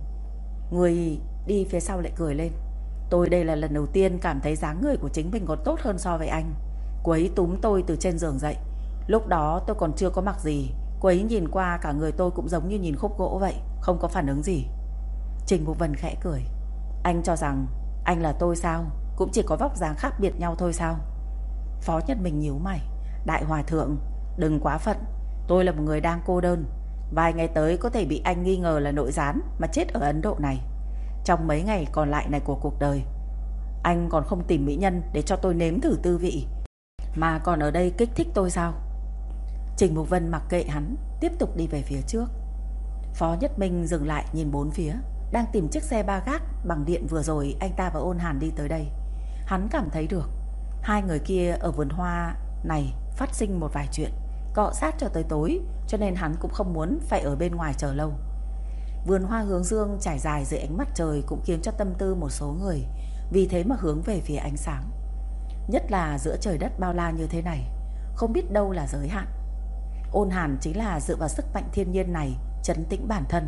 Người đi phía sau lại cười lên. Tôi đây là lần đầu tiên cảm thấy dáng người của chính mình còn tốt hơn so với anh. Cô ấy túm tôi từ trên giường dậy. Lúc đó tôi còn chưa có mặc gì. Cô ấy nhìn qua cả người tôi cũng giống như nhìn khúc gỗ vậy, không có phản ứng gì. Trình Mục Vân khẽ cười. Anh cho rằng anh là tôi sao? Cũng chỉ có vóc dáng khác biệt nhau thôi sao? Phó Nhất Minh nhíu mày. Đại hòa thượng, đừng quá phận. Tôi là một người đang cô đơn. Vài ngày tới có thể bị anh nghi ngờ là nội gián mà chết ở Ấn Độ này. Trong mấy ngày còn lại này của cuộc đời, anh còn không tìm mỹ nhân để cho tôi nếm thử tư vị, mà còn ở đây kích thích tôi sao? Trình Mục Vân mặc kệ hắn, tiếp tục đi về phía trước. Phó Nhất Minh dừng lại nhìn bốn phía, đang tìm chiếc xe ba gác bằng điện vừa rồi anh ta và Ôn Hàn đi tới đây. Hắn cảm thấy được hai người kia ở vườn hoa này phát sinh một vài chuyện, cọ sát cho tới tối, cho nên hắn cũng không muốn phải ở bên ngoài chờ lâu. Vườn hoa hướng dương trải dài dưới ánh mặt trời cũng khiến cho tâm tư một số người vì thế mà hướng về phía ánh sáng. Nhất là giữa trời đất bao la như thế này, không biết đâu là giới hạn. Ôn Hàn chính là dựa vào sức mạnh thiên nhiên này trấn tĩnh bản thân,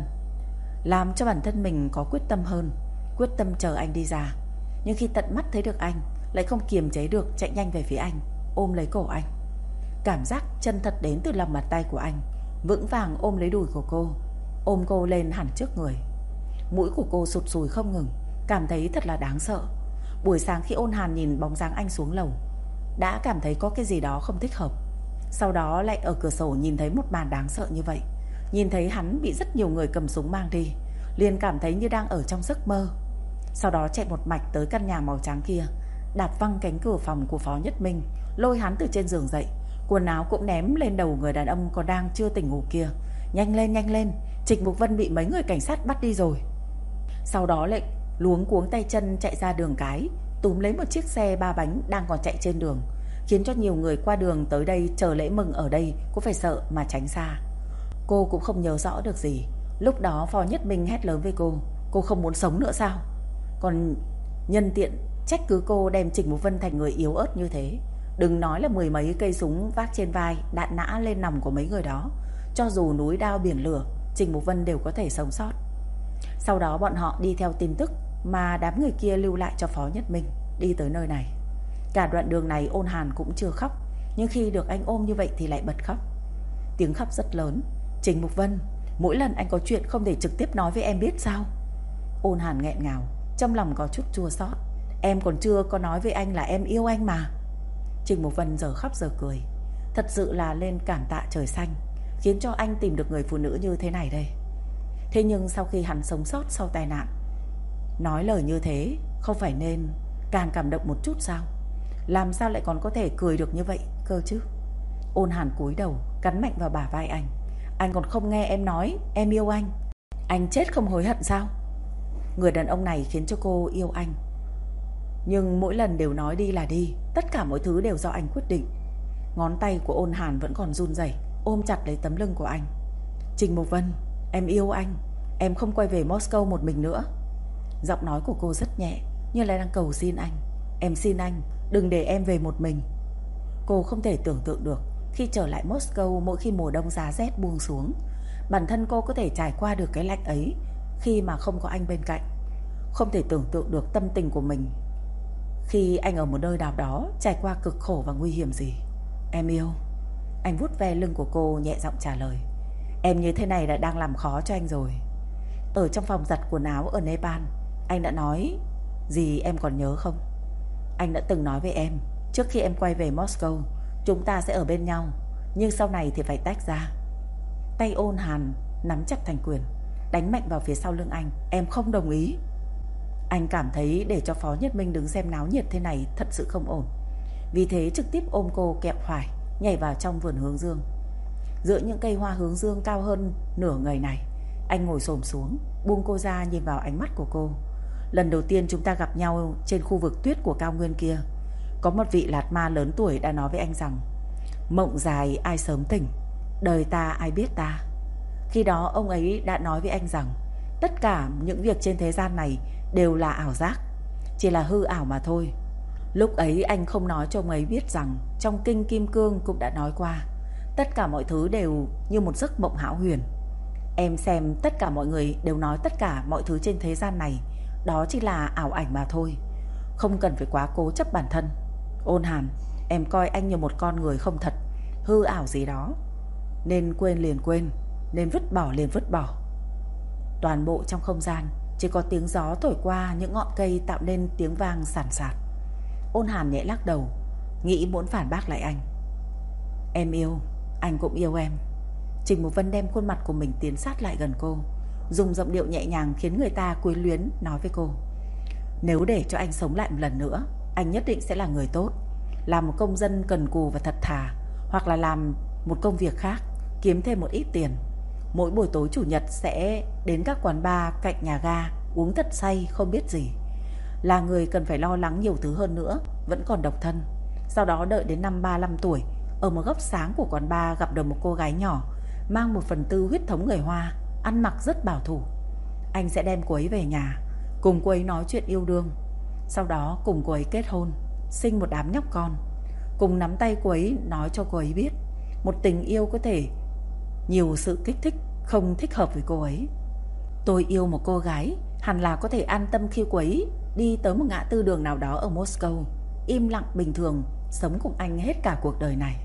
làm cho bản thân mình có quyết tâm hơn, quyết tâm chờ anh đi ra. Nhưng khi tận mắt thấy được anh, lại không kiềm chế được chạy nhanh về phía anh, ôm lấy cổ anh. Cảm giác chân thật đến từ lòng bàn tay của anh, vững vàng ôm lấy đùi của cô, ôm cô lên hẳn trước người. Mũi của cô sụt sùi không ngừng, cảm thấy thật là đáng sợ. Buổi sáng khi Ôn Hàn nhìn bóng dáng anh xuống lầu, đã cảm thấy có cái gì đó không thích hợp. Sau đó lại ở cửa sổ nhìn thấy một màn đáng sợ như vậy, nhìn thấy hắn bị rất nhiều người cầm súng mang đi, liền cảm thấy như đang ở trong giấc mơ. Sau đó chạy một mạch tới căn nhà màu trắng kia, đạp văng cánh cửa phòng của Phó Nhất Minh, lôi hắn từ trên giường dậy, quần áo cũng ném lên đầu người đàn ông còn đang chưa tỉnh ngủ kia. Nhanh lên, Trịnh Mục Vân bị mấy người cảnh sát bắt đi rồi. Sau đó lại luống cuống tay chân chạy ra đường cái, túm lấy một chiếc xe ba bánh đang còn chạy trên đường, khiến cho nhiều người qua đường tới đây chờ lễ mừng ở đây cũng phải sợ mà tránh xa. Cô cũng không nhớ rõ được gì. Lúc đó Phó Nhất Minh hét lớn với cô không muốn sống nữa sao? Còn nhân tiện trách cứ cô đem Trịnh Mục Vân thành người yếu ớt như thế. Đừng nói là mười mấy cây súng vác trên vai, đạn nã lên nòng của mấy người đó, cho dù núi đao biển lửa, Trịnh Mục Vân đều có thể sống sót. Sau đó bọn họ đi theo tin tức mà đám người kia lưu lại cho Phó Nhất Minh, đi tới nơi này. Cả đoạn đường này Ôn Hàn cũng chưa khóc, nhưng khi được anh ôm như vậy thì lại bật khóc. Tiếng khóc rất lớn. Trịnh Mục Vân, mỗi lần anh có chuyện không thể trực tiếp nói với em biết sao? Ôn Hàn nghẹn ngào, trong lòng có chút chua xót. Em còn chưa có nói với anh là em yêu anh mà. Trịnh Mục Vân giờ khóc giờ cười. Thật sự là lên cảm tạ trời xanh, khiến cho anh tìm được người phụ nữ như thế này đây. Thế nhưng sau khi hắn sống sót sau tai nạn, nói lời như thế không phải nên càng cảm động một chút sao? Làm sao lại còn có thể cười được như vậy cơ chứ? Ôn Hàn cúi đầu cắn mạnh vào bả vai anh. Anh còn không nghe em nói em yêu anh chết không hối hận sao? Người đàn ông này khiến cho cô yêu anh, nhưng mỗi lần đều nói đi là đi, tất cả mọi thứ đều do anh quyết định. Ngón tay của Ôn Hàn vẫn còn run rẩy, ôm chặt lấy tấm lưng của anh. Trình Mục Vân, em yêu anh, em không quay về Moscow một mình nữa. Giọng nói của cô rất nhẹ, như là đang cầu xin anh. Em xin anh, đừng để em về một mình. Cô không thể tưởng tượng được khi trở lại Moscow, mỗi khi mùa đông giá rét buông xuống, bản thân cô có thể trải qua được cái lạnh ấy khi mà không có anh bên cạnh. Không thể tưởng tượng được tâm tình của mình khi anh ở một nơi nào đó trải qua cực khổ và nguy hiểm gì. Em yêu. Anh vuốt ve lưng của cô, nhẹ giọng trả lời. Em như thế này đã đang làm khó cho anh rồi. Ở trong phòng giặt quần áo ở Nepal, anh đã nói gì em còn nhớ không? Anh đã từng nói với em, trước khi em quay về Moscow, chúng ta sẽ ở bên nhau, nhưng sau này thì phải tách ra. Tay Ôn Hàn nắm chặt thành quyền, đánh mạnh vào phía sau lưng anh. Em không đồng ý. Anh cảm thấy để cho Phó Nhất Minh đứng xem náo nhiệt thế này thật sự không ổn, vì thế trực tiếp ôm cô kẹo phải, nhảy vào trong vườn hướng dương. Giữa những cây hoa hướng dương cao hơn nửa người này, anh ngồi xổm xuống, buông cô ra, nhìn vào ánh mắt của cô. Lần đầu tiên chúng ta gặp nhau trên khu vực tuyết của cao nguyên kia, có một vị lạt ma lớn tuổi đã nói với anh rằng mộng dài ai sớm tỉnh, đời ta ai biết ta. Khi đó ông ấy đã nói với anh rằng tất cả những việc trên thế gian này đều là ảo giác, chỉ là hư ảo mà thôi. Lúc ấy anh không nói cho ông ấy biết rằng trong kinh Kim Cương cũng đã nói qua, tất cả mọi thứ đều như một giấc mộng hão huyền. Em xem, tất cả mọi người đều nói tất cả mọi thứ trên thế gian này đó chỉ là ảo ảnh mà thôi, không cần phải quá cố chấp bản thân. Ôn Hàn, em coi anh như một con người không thật, hư ảo gì đó, nên quên liền quên, nên vứt bỏ liền vứt bỏ. Toàn bộ trong không gian chỉ có tiếng gió thổi qua những ngọn cây tạo nên tiếng vang sàn sạt. Ôn Hàn nhẹ lắc đầu, nghĩ muốn phản bác lại anh. Em yêu, anh cũng yêu em. Trình Mục Vân đem khuôn mặt của mình tiến sát lại gần cô, dùng giọng điệu nhẹ nhàng khiến người ta quyến luyến, nói với cô. Nếu để cho anh sống lại một lần nữa, anh nhất định sẽ là người tốt, làm một công dân cần cù và thật thà, hoặc là làm một công việc khác, kiếm thêm một ít tiền. Mỗi buổi tối chủ nhật sẽ đến các quán bar cạnh nhà ga, uống thật say không biết gì. Là người cần phải lo lắng nhiều thứ hơn nữa, vẫn còn độc thân. Sau đó đợi đến năm 35 tuổi, ở một góc sáng của quán bar gặp được một cô gái nhỏ, mang 1/4 huyết thống người Hoa, ăn mặc rất bảo thủ. Anh sẽ đem cô ấy về nhà, cùng cô ấy nói chuyện yêu đương, sau đó cùng cô ấy kết hôn, sinh một đám nhóc con, cùng nắm tay cô ấy nói cho cô ấy biết Một tình yêu có thể nhiều sự kích thích không thích hợp với cô ấy. Tôi yêu một cô gái, hẳn là có thể an tâm khi cô ấy đi tới một ngã tư đường nào đó ở Moscow, im lặng bình thường, sống cùng anh hết cả cuộc đời này.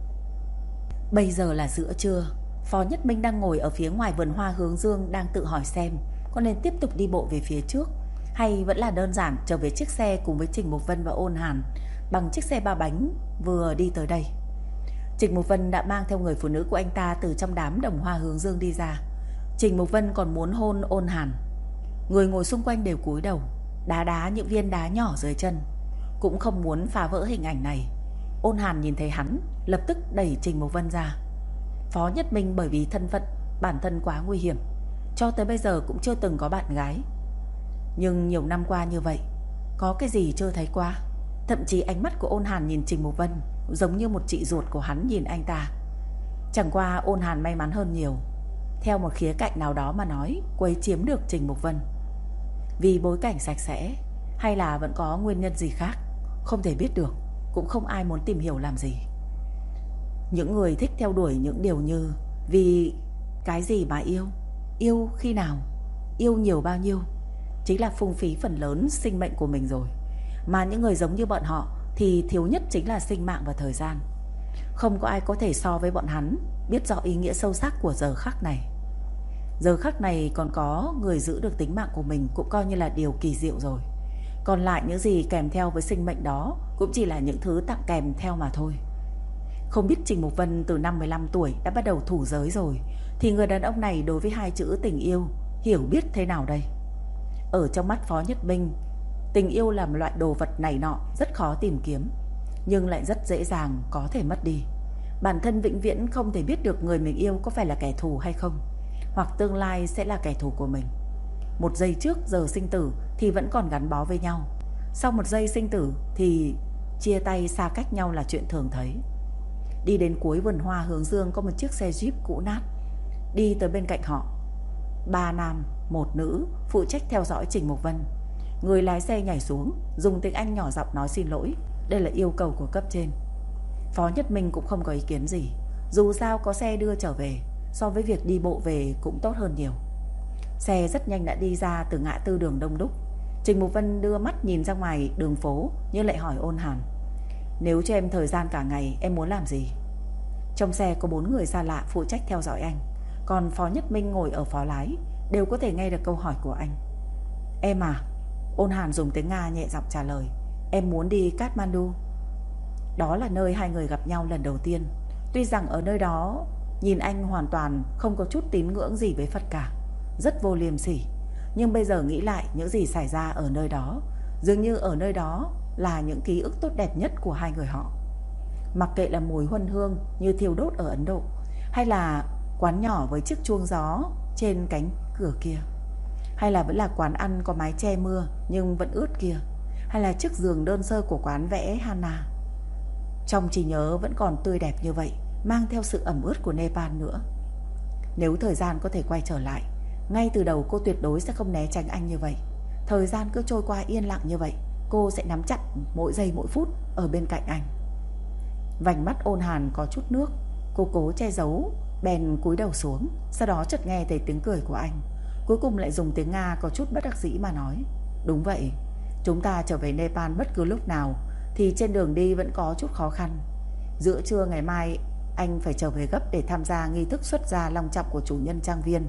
Bây giờ là giữa trưa, Phó Nhất Minh đang ngồi ở phía ngoài vườn hoa hướng dương, đang tự hỏi xem có nên tiếp tục đi bộ về phía trước hay vẫn là đơn giản trở về chiếc xe cùng với Trình Mục Vân và Ôn Hàn bằng chiếc xe ba bánh vừa đi tới đây. Trình Mục Vân đã mang theo người phụ nữ của anh ta từ trong đám đồng hoa hướng dương đi ra. Trình Mục Vân còn muốn hôn Ôn Hàn. Người ngồi xung quanh đều cúi đầu, đá những viên đá nhỏ dưới chân, cũng không muốn phá vỡ hình ảnh này. Ôn Hàn nhìn thấy hắn, lập tức đẩy Trình Mục Vân ra. Phó Nhất Minh bởi vì thân phận bản thân quá nguy hiểm, cho tới bây giờ cũng chưa từng có bạn gái. Nhưng nhiều năm qua như vậy, có cái gì chưa thấy qua. Thậm chí ánh mắt của Ôn Hàn nhìn Trình Mục Vân giống như một chị ruột của hắn nhìn anh ta. Chẳng qua Ôn Hàn may mắn hơn nhiều. Theo một khía cạnh nào đó mà nói, cô ấy chiếm được Trình Mục Vân vì bối cảnh sạch sẽ, hay là vẫn có nguyên nhân gì khác, không thể biết được, cũng không ai muốn tìm hiểu làm gì. Những người thích theo đuổi những điều như vì cái gì mà yêu, yêu khi nào, yêu nhiều bao nhiêu, chính là phung phí phần lớn sinh mệnh của mình rồi. Mà những người giống như bọn họ thì thiếu nhất chính là sinh mạng và thời gian. Không có ai có thể so với bọn hắn biết rõ ý nghĩa sâu sắc của giờ khắc này. Giờ khắc này còn có người giữ được tính mạng của mình cũng coi như là điều kỳ diệu rồi. Còn lại những gì kèm theo với sinh mệnh đó cũng chỉ là những thứ tặng kèm theo mà thôi. Không biết Trình Mục Vân từ năm 15 tuổi đã bắt đầu thủ giới rồi, thì người đàn ông này đối với hai chữ tình yêu hiểu biết thế nào đây? Ở trong mắt Phó Nhất Minh, tình yêu là một loại đồ vật này nọ rất khó tìm kiếm, nhưng lại rất dễ dàng có thể mất đi. Bản thân vĩnh viễn không thể biết được người mình yêu có phải là kẻ thù hay không, hoặc tương lai sẽ là kẻ thù của mình. Một giây trước giờ sinh tử thì vẫn còn gắn bó với nhau, sau một giây sinh tử thì chia tay xa cách nhau là chuyện thường thấy. Đi đến cuối vườn hoa hướng dương có một chiếc xe Jeep cũ nát. Đi tới bên cạnh họ 3 nam, 1 nữ phụ trách theo dõi Trình Mục Vân. Người lái xe nhảy xuống, dùng tiếng Anh nhỏ giọng nói xin lỗi. Đây là yêu cầu của cấp trên. Phó Nhất Minh cũng không có ý kiến gì. Dù sao có xe đưa trở về, so với việc đi bộ về cũng tốt hơn nhiều. Xe rất nhanh đã đi ra từ ngã tư đường đông đúc. Trình Mục Vân đưa mắt nhìn ra ngoài đường phố, nhưng lại hỏi Ôn Hàn: nếu cho em thời gian cả ngày, em muốn làm gì? Trong xe có 4 người xa lạ phụ trách theo dõi anh, còn Phó Nhất Minh ngồi ở phó lái, đều có thể nghe được câu hỏi của anh. Em à? Ôn Hàn dùng tiếng Nga nhẹ giọng trả lời. Em muốn đi Kathmandu. Đó là nơi hai người gặp nhau lần đầu tiên. Tuy rằng ở nơi đó nhìn anh hoàn toàn không có chút tín ngưỡng gì với Phật cả, rất vô liêm sỉ, nhưng bây giờ nghĩ lại những gì xảy ra ở nơi đó, dường như ở nơi đó là những ký ức tốt đẹp nhất của hai người họ. Mặc kệ là mùi huân hương như thiêu đốt ở Ấn Độ, hay là quán nhỏ với chiếc chuông gió trên cánh cửa kia, hay là vẫn là quán ăn có mái che mưa nhưng vẫn ướt kia, hay là chiếc giường đơn sơ của quán vẽ Hana, trong trí nhớ vẫn còn tươi đẹp như vậy, mang theo sự ẩm ướt của Nepal nữa. Nếu thời gian có thể quay trở lại, ngay từ đầu cô tuyệt đối sẽ không né tránh anh như vậy. Thời gian cứ trôi qua yên lặng như vậy, cô sẽ nắm chặt mỗi giây mỗi phút ở bên cạnh anh. Vành mắt Ôn Hàn có chút nước, cô cố che giấu, bèn cúi đầu xuống. Sau đó chợt nghe thấy tiếng cười của anh. Cuối cùng lại dùng tiếng Nga có chút bất đắc dĩ mà nói: đúng vậy, chúng ta trở về Nepal bất cứ lúc nào, thì trên đường đi vẫn có chút khó khăn. Giữa trưa ngày mai anh phải trở về gấp để tham gia nghi thức xuất gia long trọng của chủ nhân trang viên.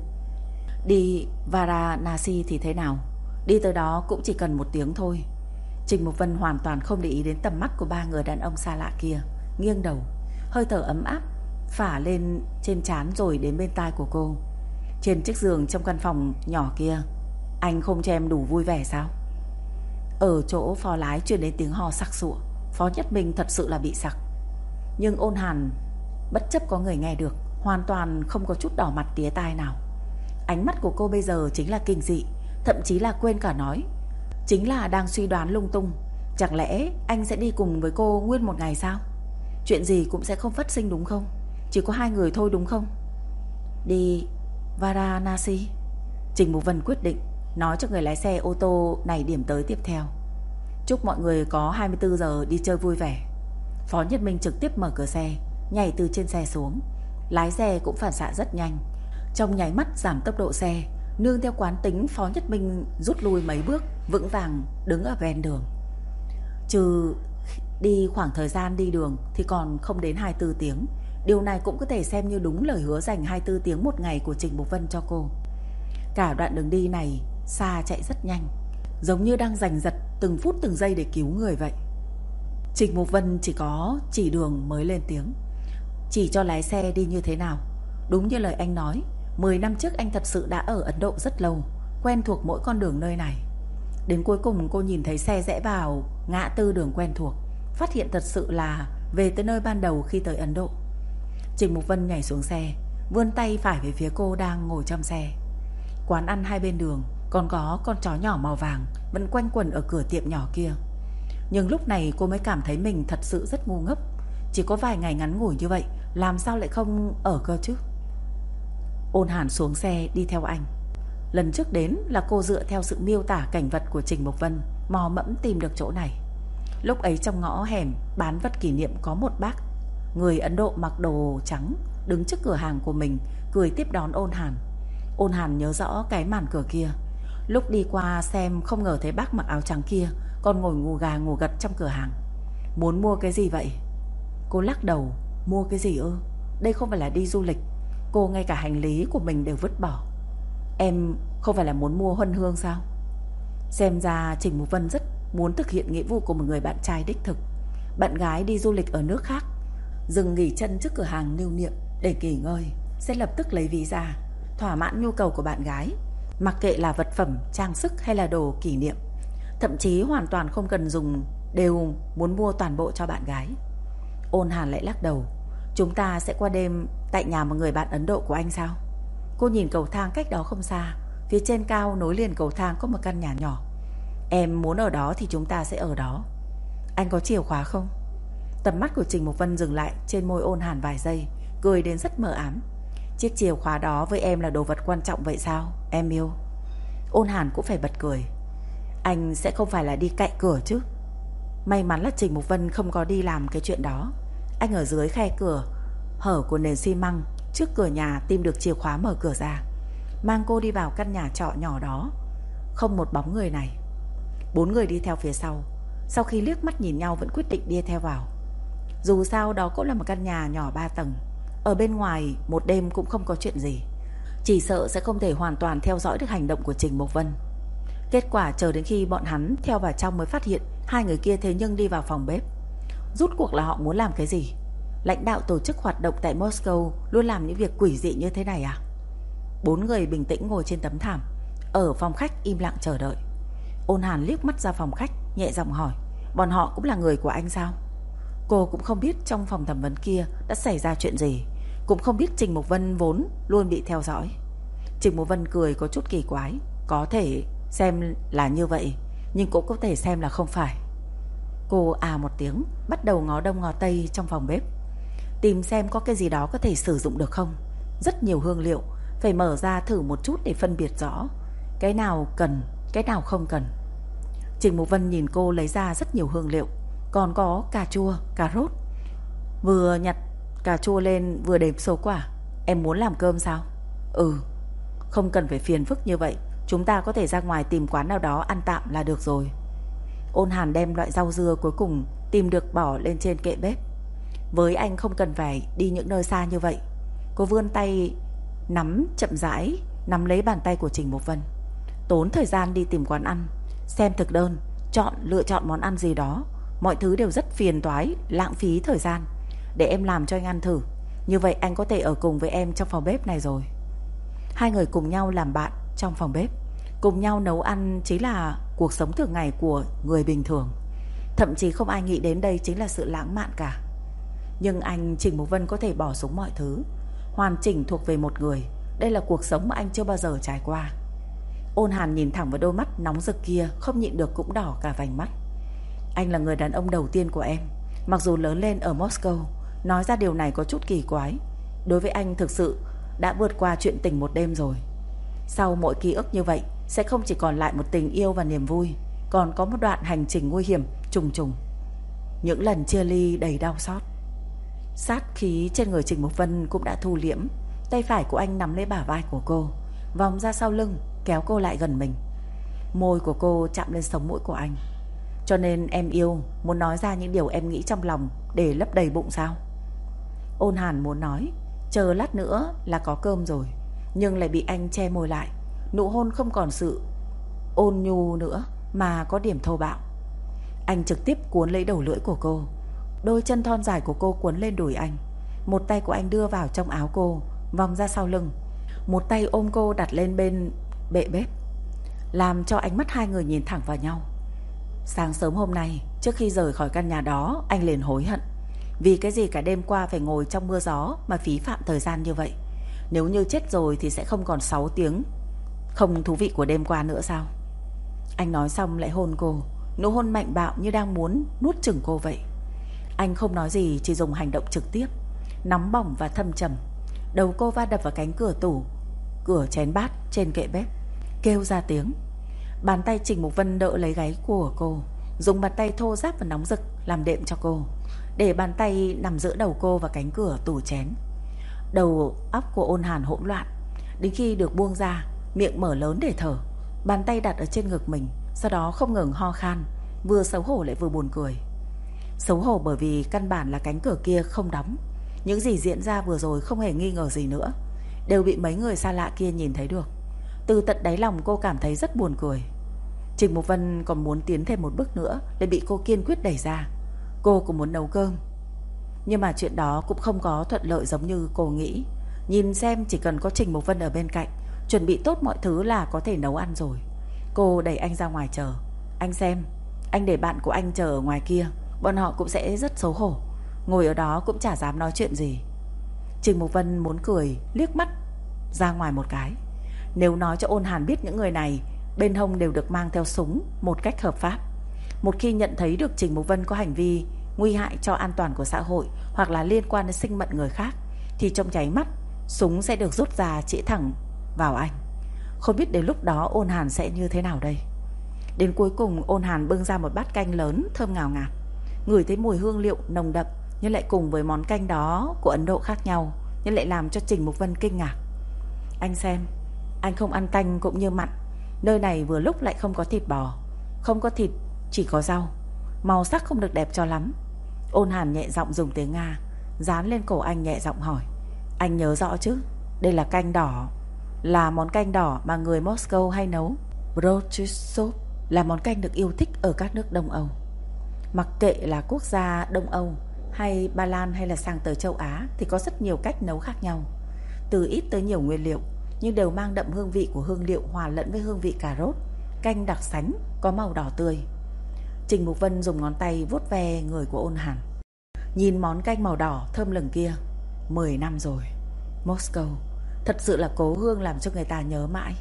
Đi Varanasi thì thế nào? Đi tới đó cũng chỉ cần 1 tiếng thôi. Trình Mục Vân hoàn toàn không để ý đến tầm mắt của 3 người đàn ông xa lạ kia, nghiêng đầu, hơi thở ấm áp phả lên trên trán rồi đến bên tai của cô. Trên chiếc giường trong căn phòng nhỏ kia, anh không cho em đủ vui vẻ sao? Ở chỗ phó lái truyền đến tiếng ho sặc sụa. Phó Nhất Minh thật sự là bị sặc. Nhưng Ôn Hàn bất chấp có người nghe được, hoàn toàn không có chút đỏ mặt tía tai nào. Ánh mắt của cô bây giờ chính là kinh dị, thậm chí là quên cả nói, chính là đang suy đoán lung tung. Chẳng lẽ anh sẽ đi cùng với cô nguyên một ngày sao? Chuyện gì cũng sẽ không phát sinh đúng không? Chỉ có 2 người thôi đúng không? Đi Varanasi. Trình Mục Vân quyết định nói cho người lái xe ô tô này điểm tới tiếp theo. Chúc mọi người có 24 giờ đi chơi vui vẻ. Phó Nhất Minh trực tiếp mở cửa xe, nhảy từ trên xe xuống. Lái xe cũng phản xạ rất nhanh, trong nháy mắt giảm tốc độ xe, nương theo quán tính Phó Nhất Minh rút lui mấy bước, vững vàng đứng ở ven đường. Trừ đi khoảng thời gian đi đường thì còn không đến 24 tiếng. Điều này cũng có thể xem như đúng lời hứa dành 24 tiếng một ngày của Trình Mục Vân cho cô. Cả đoạn đường đi này xa chạy rất nhanh, giống như đang giành giật từng phút từng giây để cứu người vậy. Trình Mục Vân chỉ có chỉ đường mới lên tiếng, chỉ cho lái xe đi như thế nào. Đúng như lời anh nói, 10 năm trước anh thật sự đã ở Ấn Độ rất lâu, quen thuộc mỗi con đường nơi này. Đến cuối cùng cô nhìn thấy xe rẽ vào ngã tư đường quen thuộc, phát hiện thật sự là về tới nơi ban đầu khi tới Ấn Độ. Trình Mục Vân nhảy xuống xe, vươn tay phải về phía cô đang ngồi trong xe. Quán ăn hai bên đường còn có con chó nhỏ màu vàng vẫn quanh quẩn ở cửa tiệm nhỏ kia. Nhưng lúc này cô mới cảm thấy mình thật sự rất ngu ngốc. Chỉ có vài ngày ngắn ngủi như vậy, làm sao lại không ở cơ chứ? Ôn Hàn xuống xe đi theo anh. Lần trước đến là cô dựa theo sự miêu tả cảnh vật của Trình Mục Vân mò mẫm tìm được chỗ này. Lúc ấy trong ngõ hẻm bán vật kỷ niệm có một bác người Ấn Độ mặc đồ trắng đứng trước cửa hàng của mình, cười tiếp đón Ôn Hàn. Ôn Hàn nhớ rõ cái màn cửa kia. Lúc đi qua xem không ngờ thấy bác mặc áo trắng kia còn ngồi ngủ gà ngủ gật trong cửa hàng. Muốn mua cái gì vậy? Cô lắc đầu. Mua cái gì ư? Đây không phải là đi du lịch. Cô ngay cả hành lý của mình đều vứt bỏ. Em không phải là muốn mua huân hương sao? Xem ra Trình Mục Vân rất muốn thực hiện nghĩa vụ của một người bạn trai đích thực. Bạn gái đi du lịch ở nước khác, dừng nghỉ chân trước cửa hàng lưu niệm để nghỉ ngơi, sẽ lập tức lấy visa, thỏa mãn nhu cầu của bạn gái. Mặc kệ là vật phẩm, trang sức hay là đồ kỷ niệm, thậm chí hoàn toàn không cần dùng, đều muốn mua toàn bộ cho bạn gái. Ôn Hàn lại lắc đầu. Chúng ta sẽ qua đêm tại nhà một người bạn Ấn Độ của anh sao? Cô nhìn cầu thang cách đó không xa, phía trên cao nối liền cầu thang có một căn nhà nhỏ. Em muốn ở đó thì chúng ta sẽ ở đó. Anh có chìa khóa không? Tầm mắt của Trình Mục Vân dừng lại trên môi Ôn Hàn vài giây, cười đến rất mờ ám. Chiếc chìa khóa đó với em là đồ vật quan trọng vậy sao, em yêu? Ôn Hàn cũng phải bật cười. Anh sẽ không phải là đi cạy cửa chứ? May mắn là Trình Mục Vân không có đi làm cái chuyện đó. Anh ở dưới khe cửa hở của nền xi măng trước cửa nhà tìm được chìa khóa mở cửa ra, mang cô đi vào căn nhà trọ nhỏ đó. Không một bóng người này. 4 người đi theo phía sau, sau khi liếc mắt nhìn nhau vẫn quyết định đi theo vào. Dù sao đó cũng là một căn nhà nhỏ 3 tầng. Ở bên ngoài một đêm cũng không có chuyện gì, chỉ sợ sẽ không thể hoàn toàn theo dõi được hành động của Trình Mục Vân. Kết quả chờ đến khi bọn hắn theo vào trong mới phát hiện hai người kia thế nhưng đi vào phòng bếp. Rút cuộc là họ muốn làm cái gì? Lãnh đạo tổ chức hoạt động tại Moscow luôn làm những việc quỷ dị như thế này à? 4 người bình tĩnh ngồi trên tấm thảm ở phòng khách im lặng chờ đợi. Ôn Hàn liếc mắt ra phòng khách, nhẹ giọng hỏi, bọn họ cũng là người của anh sao? Cô cũng không biết trong phòng thẩm vấn kia đã xảy ra chuyện gì, cũng không biết Trình Mục Vân vốn luôn bị theo dõi. Trình Mục Vân cười có chút kỳ quái. Có thể xem là như vậy, nhưng cũng có thể xem là không phải. Cô à một tiếng, bắt đầu ngó đông ngó tây trong phòng bếp, tìm xem có cái gì đó có thể sử dụng được không. Rất nhiều hương liệu, phải mở ra thử một chút để phân biệt rõ cái nào cần, cái nào không cần. Trình Mục Vân nhìn cô lấy ra rất nhiều hương liệu, còn có cà chua, cà rốt. Vừa nhặt cà chua lên vừa đếm số quả. Em muốn làm cơm sao? Ừ. Không cần phải phiền phức như vậy, chúng ta có thể ra ngoài tìm quán nào đó ăn tạm là được rồi. Ôn Hàn đem loại rau dưa cuối cùng tìm được bỏ lên trên kệ bếp. Với anh không cần phải đi những nơi xa như vậy. Cô vươn tay chậm rãi nắm lấy bàn tay của Trình Mục Vân. Tốn thời gian đi tìm quán ăn, xem thực đơn, lựa chọn món ăn gì đó, mọi thứ đều rất phiền toái, lãng phí thời gian. Để em làm cho anh ăn thử, như vậy anh có thể ở cùng với em trong phòng bếp này rồi. Hai người cùng nhau làm bạn trong phòng bếp, cùng nhau nấu ăn chính là cuộc sống thường ngày của người bình thường. Thậm chí không ai nghĩ đến đây chính là sự lãng mạn cả. Nhưng anh Trình Mục Vân có thể bỏ xuống mọi thứ, hoàn chỉnh thuộc về một người. Đây là cuộc sống mà anh chưa bao giờ trải qua. Ôn Hàn nhìn thẳng vào đôi mắt nóng rực kia, không nhịn được cũng đỏ cả vành mắt. Anh là người đàn ông đầu tiên của em. Mặc dù lớn lên ở Moscow, nói ra điều này có chút kỳ quái. Đối với anh thực sự đã vượt qua chuyện tình một đêm rồi. Sau mỗi ký ức như vậy, sẽ không chỉ còn lại một tình yêu và niềm vui, còn có một đoạn hành trình nguy hiểm trùng trùng, những lần chia ly đầy đau xót. Sát khí trên người Trình Mục Vân cũng đã thu liễm. Tay phải của anh nắm lấy bả vai của cô, vòng ra sau lưng kéo cô lại gần mình. Môi của cô chạm lên sống mũi của anh. Cho nên em yêu, muốn nói ra những điều em nghĩ trong lòng để lấp đầy bụng sao? Ôn Hàn muốn nói chờ lát nữa là có cơm rồi, nhưng lại bị anh che môi lại. Nụ hôn không còn sự ôn nhu nữa mà có điểm thô bạo. Anh trực tiếp cuốn lấy đầu lưỡi của cô. Đôi chân thon dài của cô cuốn lên đùi anh. Một tay của anh đưa vào trong áo cô, vòng ra sau lưng. Một tay ôm cô đặt lên bên bệ bếp, làm cho ánh mắt hai người nhìn thẳng vào nhau. Sáng sớm hôm nay, trước khi rời khỏi căn nhà đó, anh liền hối hận. Vì cái gì cả đêm qua phải ngồi trong mưa gió mà phí phạm thời gian như vậy? Nếu như chết rồi thì sẽ không còn 6 tiếng không thú vị của đêm qua nữa sao? Anh nói xong lại hôn cô. Nụ hôn mạnh bạo như đang muốn nuốt chửng cô vậy. Anh không nói gì, chỉ dùng hành động trực tiếp, nóng bỏng và thâm trầm. Đầu cô va đập vào cánh cửa tủ, cửa chén bát trên kệ bếp, kêu ra tiếng. Bàn tay Trình Mục Vân đỡ lấy gáy của cô, dùng bàn tay thô ráp và nóng rực làm đệm cho cô, để bàn tay nằm giữa đầu cô và cánh cửa tủ chén. Đầu óc của Ôn Hàn hỗn loạn, đến khi được buông ra, miệng mở lớn để thở, bàn tay đặt ở trên ngực mình, sau đó không ngừng ho khan, vừa xấu hổ lại vừa buồn cười. Xấu hổ bởi vì căn bản là cánh cửa kia không đóng. Những gì diễn ra vừa rồi không hề nghi ngờ gì nữa, đều bị mấy người xa lạ kia nhìn thấy được. Từ tận đáy lòng cô cảm thấy rất buồn cười. Trình Mục Vân còn muốn tiến thêm một bước nữa, lại bị cô kiên quyết đẩy ra. Cô cũng muốn nấu cơm, nhưng mà chuyện đó cũng không có thuận lợi giống như cô nghĩ. Nhìn xem chỉ cần có Trình Mục Vân ở bên cạnh, chuẩn bị tốt mọi thứ là có thể nấu ăn rồi. Cô đẩy anh ra ngoài chờ. Anh xem, anh để bạn của anh chờ ở ngoài kia, bọn họ cũng sẽ rất xấu hổ, ngồi ở đó cũng chả dám nói chuyện gì. Trình Mục Vân muốn cười, liếc mắt ra ngoài một cái. Nếu nói cho Ôn Hàn biết những người này bên hông đều được mang theo súng một cách hợp pháp, một khi nhận thấy được Trình Mục Vân có hành vi nguy hại cho an toàn của xã hội hoặc là liên quan đến sinh mệnh người khác, thì trong nháy mắt súng sẽ được rút ra chỉ thẳng vào anh. Không biết đến lúc đó Ôn Hàn sẽ như thế nào đây. Đến cuối cùng Ôn Hàn bưng ra một bát canh lớn thơm ngào ngạt, ngửi thấy mùi hương liệu nồng đậm, nhưng lại cùng với món canh đó của Ấn Độ khác nhau, nhưng lại làm cho Trình Mục Vân kinh ngạc. Anh xem, anh không ăn tanh cũng như mặn. Nơi này vừa lúc lại không có thịt bò, không có thịt, chỉ có rau. Màu sắc không được đẹp cho lắm. Ôn Hàn nhẹ giọng dùng tiếng Nga dán lên cổ anh, nhẹ giọng hỏi. Anh nhớ rõ chứ? Đây là canh đỏ, là món canh đỏ mà người Moscow hay nấu. Brochus soup là món canh được yêu thích ở các nước Đông Âu. Mặc kệ là quốc gia Đông Âu hay Ba Lan hay là sang tới châu Á thì có rất nhiều cách nấu khác nhau, từ ít tới nhiều nguyên liệu, nhưng đều mang đậm hương vị của hương liệu hòa lẫn với hương vị cà rốt. Canh đặc sánh, có màu đỏ tươi. Trình Mục Vân dùng ngón tay vuốt ve người của Ôn Hàn, nhìn món canh màu đỏ thơm lừng kia. 10 năm rồi. Moscow thật sự là cố hương làm cho người ta nhớ mãi.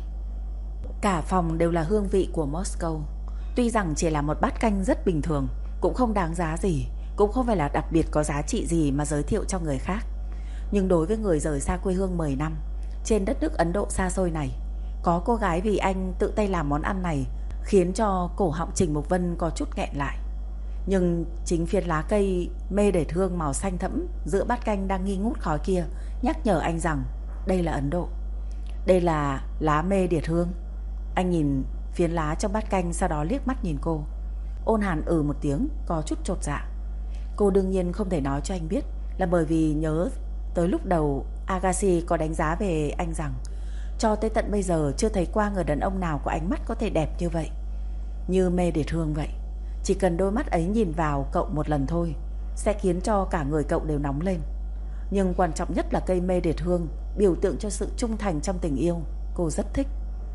Cả phòng đều là hương vị của Moscow. Tuy rằng chỉ là một bát canh rất bình thường, cũng không đáng giá gì, cũng không phải là đặc biệt có giá trị gì mà giới thiệu cho người khác, nhưng đối với người rời xa quê hương 10 năm trên đất nước Ấn Độ xa xôi này, có cô gái vì anh tự tay làm món ăn này khiến cho cổ họng Trình Mục Vân có chút nghẹn lại. Nhưng chính phiến lá cây mê để hương màu xanh thẫm giữa bát canh đang nghi ngút khói kia nhắc nhở anh rằng đây là Ấn Độ, đây là lá mê điệt hương. Anh nhìn phiến lá trong bát canh, sau đó liếc mắt nhìn cô. Ôn Hàn một tiếng, có chút chột dạ. Cô đương nhiên không thể nói cho anh biết là bởi vì nhớ tới lúc đầu Agassi có đánh giá về anh rằng cho tới tận bây giờ chưa thấy qua người đàn ông nào có ánh mắt có thể đẹp như vậy, như mê điệt hương vậy. Chỉ cần đôi mắt ấy nhìn vào cậu một lần thôi sẽ khiến cho cả người cậu đều nóng lên. Nhưng quan trọng nhất là cây mê điệt hương, biểu tượng cho sự trung thành trong tình yêu. Cô rất thích.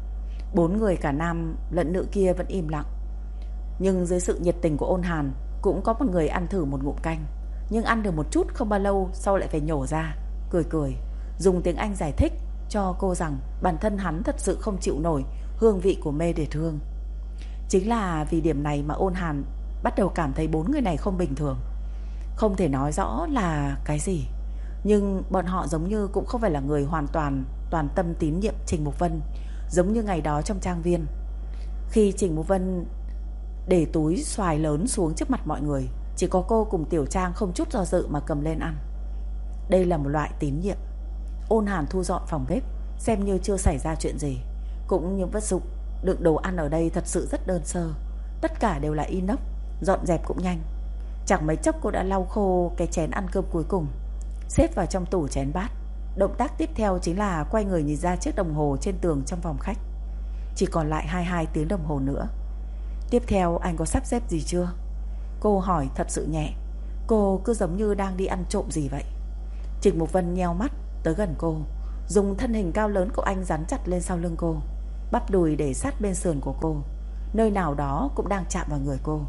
4 người cả nam lẫn nữ kia vẫn im lặng, nhưng dưới sự nhiệt tình của Ôn Hàn, cũng có một người ăn thử một ngụm canh, nhưng ăn được một chút không bao lâu sau lại phải nhổ ra, cười cười, dùng tiếng Anh giải thích cho cô rằng bản thân hắn thật sự không chịu nổi hương vị của mê điệt hương. Chính là vì điểm này mà Ôn Hàn bắt đầu cảm thấy 4 người này không bình thường. Không thể nói rõ là cái gì, nhưng bọn họ giống như cũng không phải là người hoàn toàn tâm tín nhiệm Trình Mục Vân. Giống như ngày đó trong trang viên, khi Trình Mục Vân để túi xoài lớn xuống trước mặt mọi người, chỉ có cô cùng Tiểu Trang không chút do dự mà cầm lên ăn. Đây là một loại tín nhiệm. Ôn Hàn thu dọn phòng bếp, xem như chưa xảy ra chuyện gì. Cũng những vật dụng đựng đồ ăn ở đây thật sự rất đơn sơ, tất cả đều là inox, dọn dẹp cũng nhanh. Chẳng mấy chốc cô đã lau khô cái chén ăn cơm cuối cùng, xếp vào trong tủ chén bát. Động tác tiếp theo chính là quay người nhìn ra chiếc đồng hồ trên tường trong phòng khách. Chỉ còn lại 22 tiếng đồng hồ nữa. Tiếp theo anh có sắp xếp gì chưa? Cô hỏi thật sự nhẹ. Cô cứ giống như đang đi ăn trộm gì vậy. Trịnh Mục Vân nheo mắt tới gần cô, dùng thân hình cao lớn của anh dán chặt lên sau lưng cô, bắp đùi để sát bên sườn của cô, nơi nào đó cũng đang chạm vào người cô.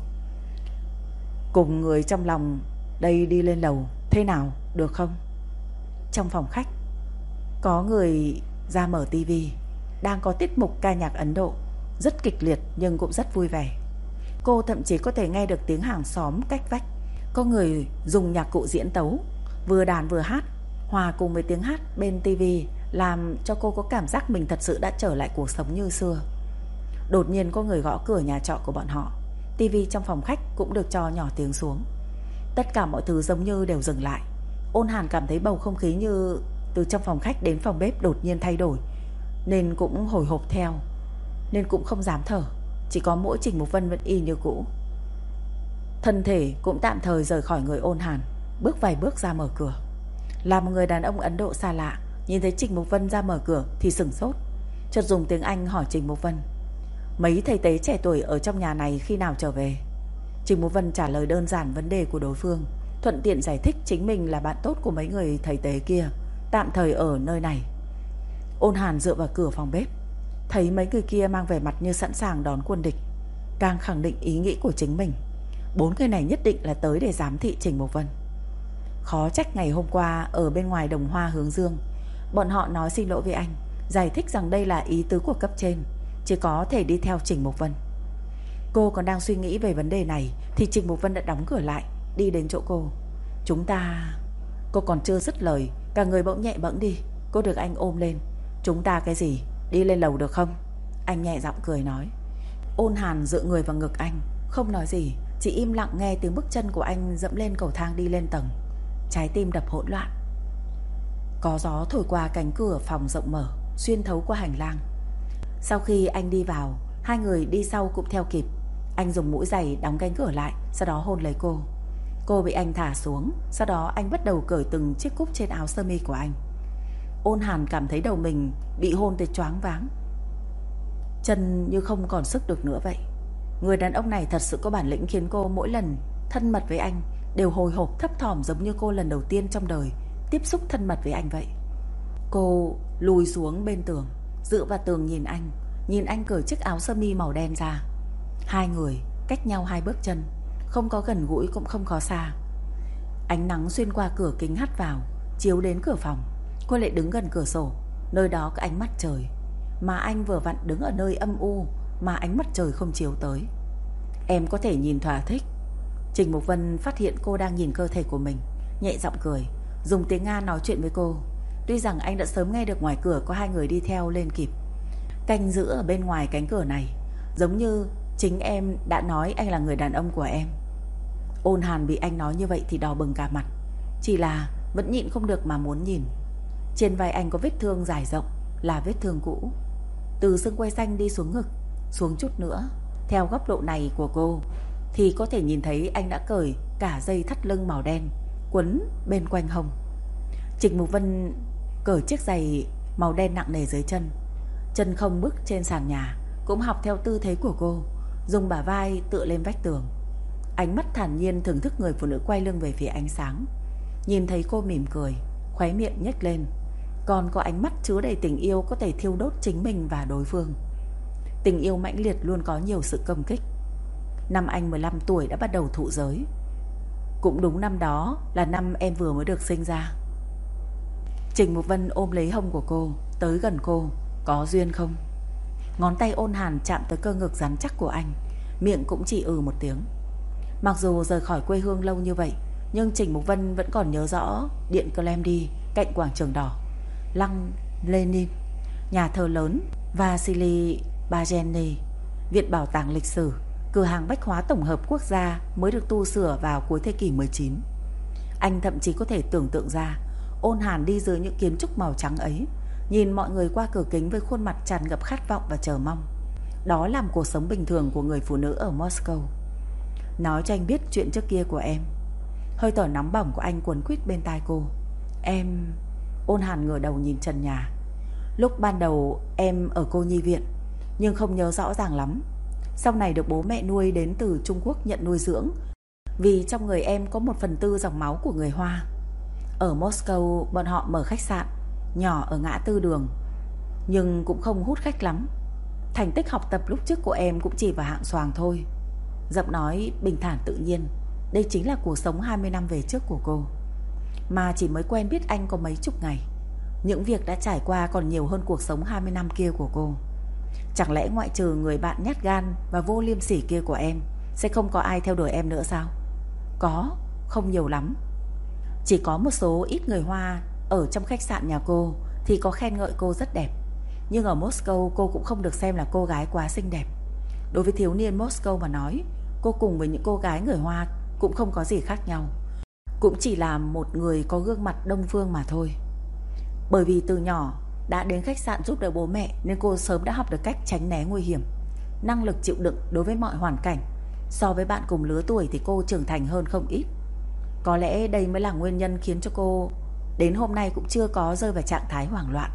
Cùng người trong lòng đây đi lên lầu, thế nào, được không? Trong phòng khách có người ra mở tivi, đang có tiết mục ca nhạc Ấn Độ, rất kịch liệt nhưng cũng rất vui vẻ. Cô thậm chí có thể nghe được tiếng hàng xóm cách vách có người dùng nhạc cụ diễn tấu, vừa đàn vừa hát, hòa cùng với tiếng hát bên tivi, làm cho cô có cảm giác mình thật sự đã trở lại cuộc sống như xưa. Đột nhiên có người gõ cửa nhà trọ của bọn họ. Tivi trong phòng khách cũng được cho nhỏ tiếng xuống. Tất cả mọi thứ giống như đều dừng lại. Ôn Hàn cảm thấy bầu không khí như từ trong phòng khách đến phòng bếp đột nhiên thay đổi, nên cũng hồi hộp theo, nên cũng không dám thở. Chỉ có mỗi Trình Mục Vân vẫn y như cũ. Thân thể cũng tạm thời rời khỏi người Ôn Hàn, bước vài bước ra mở cửa. Là một người đàn ông Ấn Độ xa lạ, nhìn thấy Trình Mục Vân ra mở cửa thì sửng sốt, chợt dùng tiếng Anh hỏi Trình Mục Vân: mấy thầy tế trẻ tuổi ở trong nhà này khi nào trở về? Trình Mục Vân trả lời đơn giản vấn đề của đối phương, thuận tiện giải thích chính mình là bạn tốt của mấy người thầy tế kia, tạm thời ở nơi này. Ôn Hàn dựa vào cửa phòng bếp, thấy mấy người kia mang vẻ mặt như sẵn sàng đón quân địch, càng khẳng định ý nghĩ của chính mình. 4 người này nhất định là tới để giám thị Trình Mục Vân. Khó trách ngày hôm qua ở bên ngoài Đồng Hoa Hướng Dương, bọn họ nói xin lỗi với anh, giải thích rằng đây là ý tứ của cấp trên, chỉ có thể đi theo Trình Mục Vân. Cô còn đang suy nghĩ về vấn đề này thì Trình Mục Vân đã đóng cửa lại, đi đến chỗ cô. Chúng ta... Cô còn chưa dứt lời, cả người bỗng nhẹ bẫng đi. Cô được anh ôm lên. Chúng ta cái gì? Đi lên lầu được không? Anh nhẹ giọng cười nói. Ôn Hàn dựa người vào ngực anh, không nói gì, chỉ im lặng nghe tiếng bước chân của anh dẫm lên cầu thang đi lên tầng. Trái tim đập hỗn loạn. Có gió thổi qua cánh cửa phòng rộng mở, xuyên thấu qua hành lang. Sau khi anh đi vào, hai người đi sau cũng theo kịp. Anh dùng mũi giày đóng cánh cửa lại, sau đó hôn lấy cô. Cô bị anh thả xuống, sau đó anh bắt đầu cởi từng chiếc cúc trên áo sơ mi của anh. Ôn Hàn cảm thấy đầu mình bị hôn tới choáng váng, chân như không còn sức được nữa vậy. Người đàn ông này thật sự có bản lĩnh khiến cô mỗi lần thân mật với anh đều hồi hộp thấp thỏm, giống như cô lần đầu tiên trong đời tiếp xúc thân mật với anh vậy. Cô lùi xuống bên tường, dựa vào tường nhìn anh cởi chiếc áo sơ mi màu đen ra. Hai người cách nhau 2 bước chân, không có gần gũi cũng không có xa. Ánh nắng xuyên qua cửa kính hắt vào, chiếu đến cửa phòng. Cô lại đứng gần cửa sổ, nơi đó có ánh mắt trời, mà anh vừa vặn đứng ở nơi âm u mà ánh mắt trời không chiếu tới. Em có thể nhìn thỏa thích. Trình Mục Vân phát hiện cô đang nhìn cơ thể của mình, nhẹ giọng cười, dùng tiếng Nga nói chuyện với cô. Tuy rằng anh đã sớm nghe được ngoài cửa có 2 người đi theo lên kịp, canh giữ ở bên ngoài cánh cửa này, giống như chính em đã nói anh là người đàn ông của em. Ôn Hàn bị anh nói như vậy thì đỏ bừng cả mặt, chỉ là vẫn nhịn không được mà muốn nhìn. Trên vai anh có vết thương dài rộng, là vết thương cũ, từ xương quai xanh đi xuống ngực, xuống chút nữa. Theo góc độ này của cô thì có thể nhìn thấy anh đã cởi cả dây thắt lưng màu đen quấn bên quanh hông. Trình Mục Vân cởi chiếc giày màu đen nặng nề dưới chân, chân không bước trên sàn nhà, cũng học theo tư thế của cô, dùng bả vai tựa lên vách tường. Ánh mắt thản nhiên thưởng thức người phụ nữ quay lưng về phía ánh sáng. Nhìn thấy cô mỉm cười, khóe miệng nhếch lên, còn có ánh mắt chứa đầy tình yêu có thể thiêu đốt chính mình và đối phương. Tình yêu mãnh liệt luôn có nhiều sự công kích. Năm anh 15 tuổi đã bắt đầu thụ giới, cũng đúng năm đó là năm em vừa mới được sinh ra. Trình Mục Vân ôm lấy hông của cô, tới gần cô. Có duyên không? Ngón tay Ôn Hàn chạm tới cơ ngực rắn chắc của anh, miệng cũng chỉ một tiếng. Mặc dù rời khỏi quê hương lâu như vậy, nhưng Trình Mục Vân vẫn còn nhớ rõ Điện Kremlin cạnh quảng trường đỏ, lăng Lenin, nhà thờ lớn Vasily Bageni, viện bảo tàng lịch sử, cửa hàng bách hóa tổng hợp quốc gia mới được tu sửa vào cuối thế kỷ 19. Anh thậm chí có thể tưởng tượng ra Ôn Hàn đi dưới những kiến trúc màu trắng ấy, nhìn mọi người qua cửa kính với khuôn mặt tràn ngập khát vọng và chờ mong. Đó là cuộc sống bình thường của người phụ nữ ở Moscow. Nói cho anh biết chuyện trước kia của em. Hơi thở nóng bỏng của anh cuốn quýt bên tai cô. Em... Ôn Hàn ngửa đầu nhìn trần nhà. Lúc ban đầu em ở cô nhi viện, nhưng không nhớ rõ ràng lắm. Sau này được bố mẹ nuôi đến từ Trung Quốc nhận nuôi dưỡng, vì trong người em có 1/4 dòng máu của người Hoa. Ở Moscow bọn họ mở khách sạn nhỏ ở ngã tư đường, nhưng cũng không hút khách lắm. Thành tích học tập lúc trước của em cũng chỉ vào hạng xoàng thôi. Giọng nói bình thản tự nhiên. Đây chính là cuộc sống 20 năm về trước của cô. Mà chỉ mới quen biết anh có mấy chục ngày, những việc đã trải qua còn nhiều hơn cuộc sống 20 năm kia của cô. Chẳng lẽ ngoại trừ người bạn nhát gan và vô liêm sỉ kia của em, sẽ không có ai theo đuổi em nữa sao? Có, không nhiều lắm. Chỉ có một số ít người Hoa ở trong khách sạn nhà cô thì có khen ngợi cô rất đẹp. Nhưng ở Moscow cô cũng không được xem là cô gái quá xinh đẹp. Đối với thiếu niên Moscow mà nói, cô cùng với những cô gái người Hoa cũng không có gì khác nhau. Cũng chỉ là một người có gương mặt Đông phương mà thôi. Bởi vì từ nhỏ đã đến khách sạn giúp đỡ bố mẹ, nên cô sớm đã học được cách tránh né nguy hiểm, năng lực chịu đựng đối với mọi hoàn cảnh. So với bạn cùng lứa tuổi thì cô trưởng thành hơn không ít. Có lẽ đây mới là nguyên nhân khiến cho cô đến hôm nay cũng chưa có rơi vào trạng thái hoảng loạn.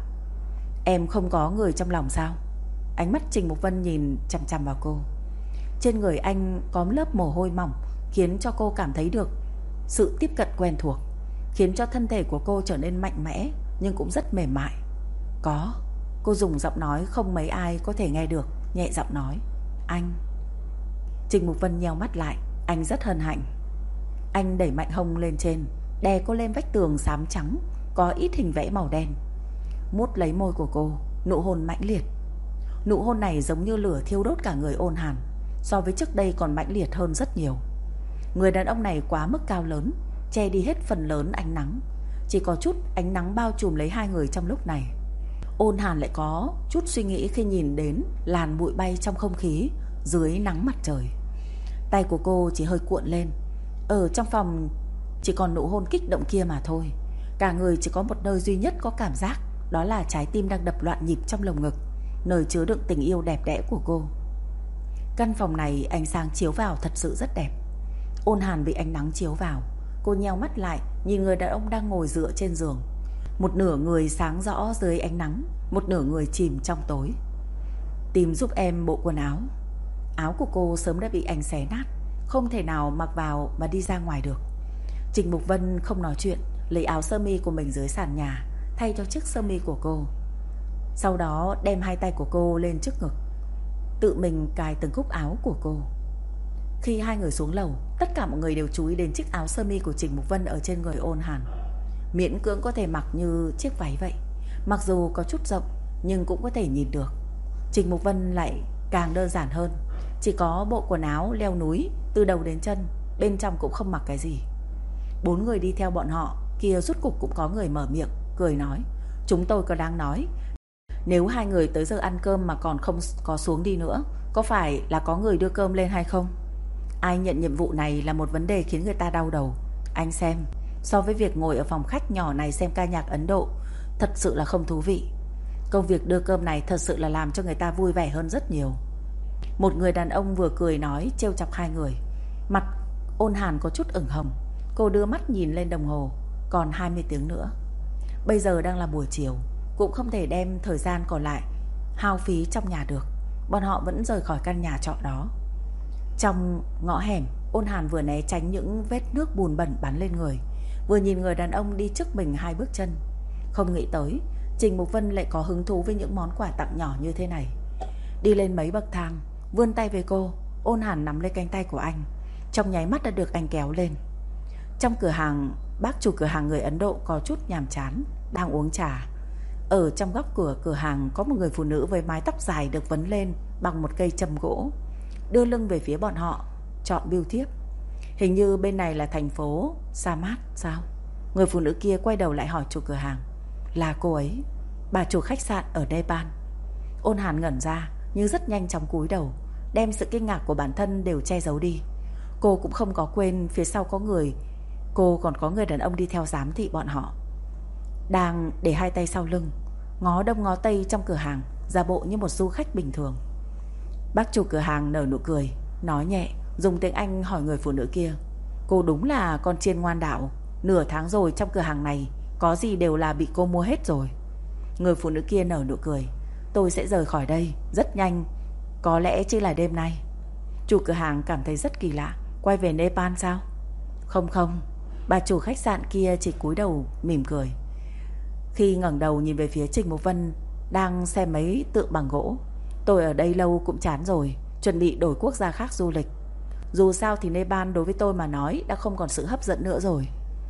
Em không có người trong lòng sao? Ánh mắt Trình Mục Vân nhìn chằm chằm vào cô. Trên người anh có lớp mồ hôi mỏng, khiến cho cô cảm thấy được sự tiếp cận quen thuộc, khiến cho thân thể của cô trở nên mạnh mẽ nhưng cũng rất mềm mại. Có. Cô dùng giọng nói không mấy ai có thể nghe được, nhẹ giọng nói. Anh. Trình Mục Vân nheo mắt lại. Anh rất hân hạnh. Anh đẩy mạnh hông lên trên, đè cô lên vách tường xám trắng có ít hình vẽ màu đen, mút lấy môi của cô, nụ hôn mãnh liệt. Nụ hôn này giống như lửa thiêu đốt cả người Ôn Hàn, so với trước đây còn mãnh liệt hơn rất nhiều. Người đàn ông này quá mức cao lớn, che đi hết phần lớn ánh nắng. Chỉ có chút ánh nắng bao trùm lấy hai người trong lúc này. Ôn Hàn lại có chút suy nghĩ khi nhìn đến làn bụi bay trong không khí dưới nắng mặt trời. Tay của cô chỉ hơi cuộn lên. Ở trong phòng chỉ còn nụ hôn kích động kia mà thôi. Cả người chỉ có một nơi duy nhất có cảm giác, đó là trái tim đang đập loạn nhịp trong lồng ngực, nơi chứa đựng tình yêu đẹp đẽ của cô. Căn phòng này ánh sáng chiếu vào thật sự rất đẹp. Ôn Hàn bị ánh nắng chiếu vào. Cô nheo mắt lại, nhìn người đàn ông đang ngồi dựa trên giường. Một nửa người sáng rõ dưới ánh nắng, một nửa người chìm trong tối. Tìm giúp em bộ quần áo. Áo của cô sớm đã bị anh xé nát, không thể nào mặc vào mà đi ra ngoài được. Trình Mục Vân không nói chuyện, lấy áo sơ mi của mình dưới sàn nhà thay cho chiếc sơ mi của cô. Sau đó đem hai tay của cô lên trước ngực, tự mình cài từng cúc áo của cô. Khi hai người xuống lầu, tất cả mọi người đều chú ý đến chiếc áo sơ mi của Trình Mục Vân ở trên người Ôn Hàn. Miễn cưỡng có thể mặc như chiếc váy vậy, mặc dù có chút rộng nhưng cũng có thể nhìn được. Trình Mục Vân lại càng đơn giản hơn, chỉ có bộ quần áo leo núi từ đầu đến chân, bên trong cũng không mặc cái gì. Bốn người đi theo bọn họ kia rốt cục cũng có người mở miệng, cười nói. Chúng tôi có đang nói, nếu hai người tới giờ ăn cơm mà còn không có xuống đi nữa, có phải là có người đưa cơm lên hay không? Ai nhận nhiệm vụ này là một vấn đề khiến người ta đau đầu. Anh xem, so với việc ngồi ở phòng khách nhỏ này xem ca nhạc Ấn Độ, thật sự là không thú vị. Công việc đưa cơm này thật sự là làm cho người ta vui vẻ hơn rất nhiều. Một người đàn ông vừa cười nói trêu chọc hai người. Mặt Ôn Hàn có chút ửng hồng. Cô đưa mắt nhìn lên đồng hồ, còn 20 tiếng nữa. Bây giờ đang là buổi chiều, cũng không thể đem thời gian còn lại hao phí trong nhà được. Bọn họ vẫn rời khỏi căn nhà trọ đó. Trong ngõ hẻm, Ôn Hàn vừa né tránh những vết nước bùn bẩn bắn lên người, vừa nhìn người đàn ông đi trước mình 2 bước chân. Không nghĩ tới Trình Mục Vân lại có hứng thú với những món quà tặng nhỏ như thế này. Đi lên mấy bậc thang, vươn tay với cô. Ôn Hàn nắm lấy cánh tay của anh, trong nháy mắt đã được anh kéo lên. Trong cửa hàng, bác chủ cửa hàng người Ấn Độ có chút nhàm chán, đang uống trà. Ở trong góc cửa hàng có một người phụ nữ với mái tóc dài được vấn lên bằng một cây châm gỗ, đưa lưng về phía bọn họ, chọn bưu thiếp. Hình như bên này là thành phố Samad sao? Người phụ nữ kia quay đầu lại hỏi chủ cửa hàng. Là cô ấy, bà chủ khách sạn ở Nepal. Ôn Hàn ngẩn ra nhưng rất nhanh chóng cúi đầu, đem sự kinh ngạc của bản thân đều che giấu đi. Cô cũng không có quên phía sau có người. Cô còn có người đàn ông đi theo giám thị bọn họ. đang để hai tay sau lưng, ngó đông ngó tây trong cửa hàng, giả bộ như một du khách bình thường. Bác chủ cửa hàng nở nụ cười, nói nhẹ, dùng tiếng Anh hỏi người phụ nữ kia: cô đúng là con chiên ngoan đạo, nửa tháng rồi trong cửa hàng này có gì đều là bị cô mua hết rồi. Người phụ nữ kia nở nụ cười, tôi sẽ rời khỏi đây rất nhanh, có lẽ chỉ là đêm nay. Chủ cửa hàng cảm thấy rất kỳ lạ, quay về Nepal sao? Không, bà chủ khách sạn kia chỉ cúi đầu mỉm cười. Khi ngẩng đầu nhìn về phía Trình Mục Vân đang xem mấy tượng bằng gỗ, tôi ở đây lâu cũng chán rồi, chuẩn bị đổi quốc gia khác du lịch. Dù sao thì Nepal đối với tôi mà nói đã không còn sự hấp dẫn nữa rồi.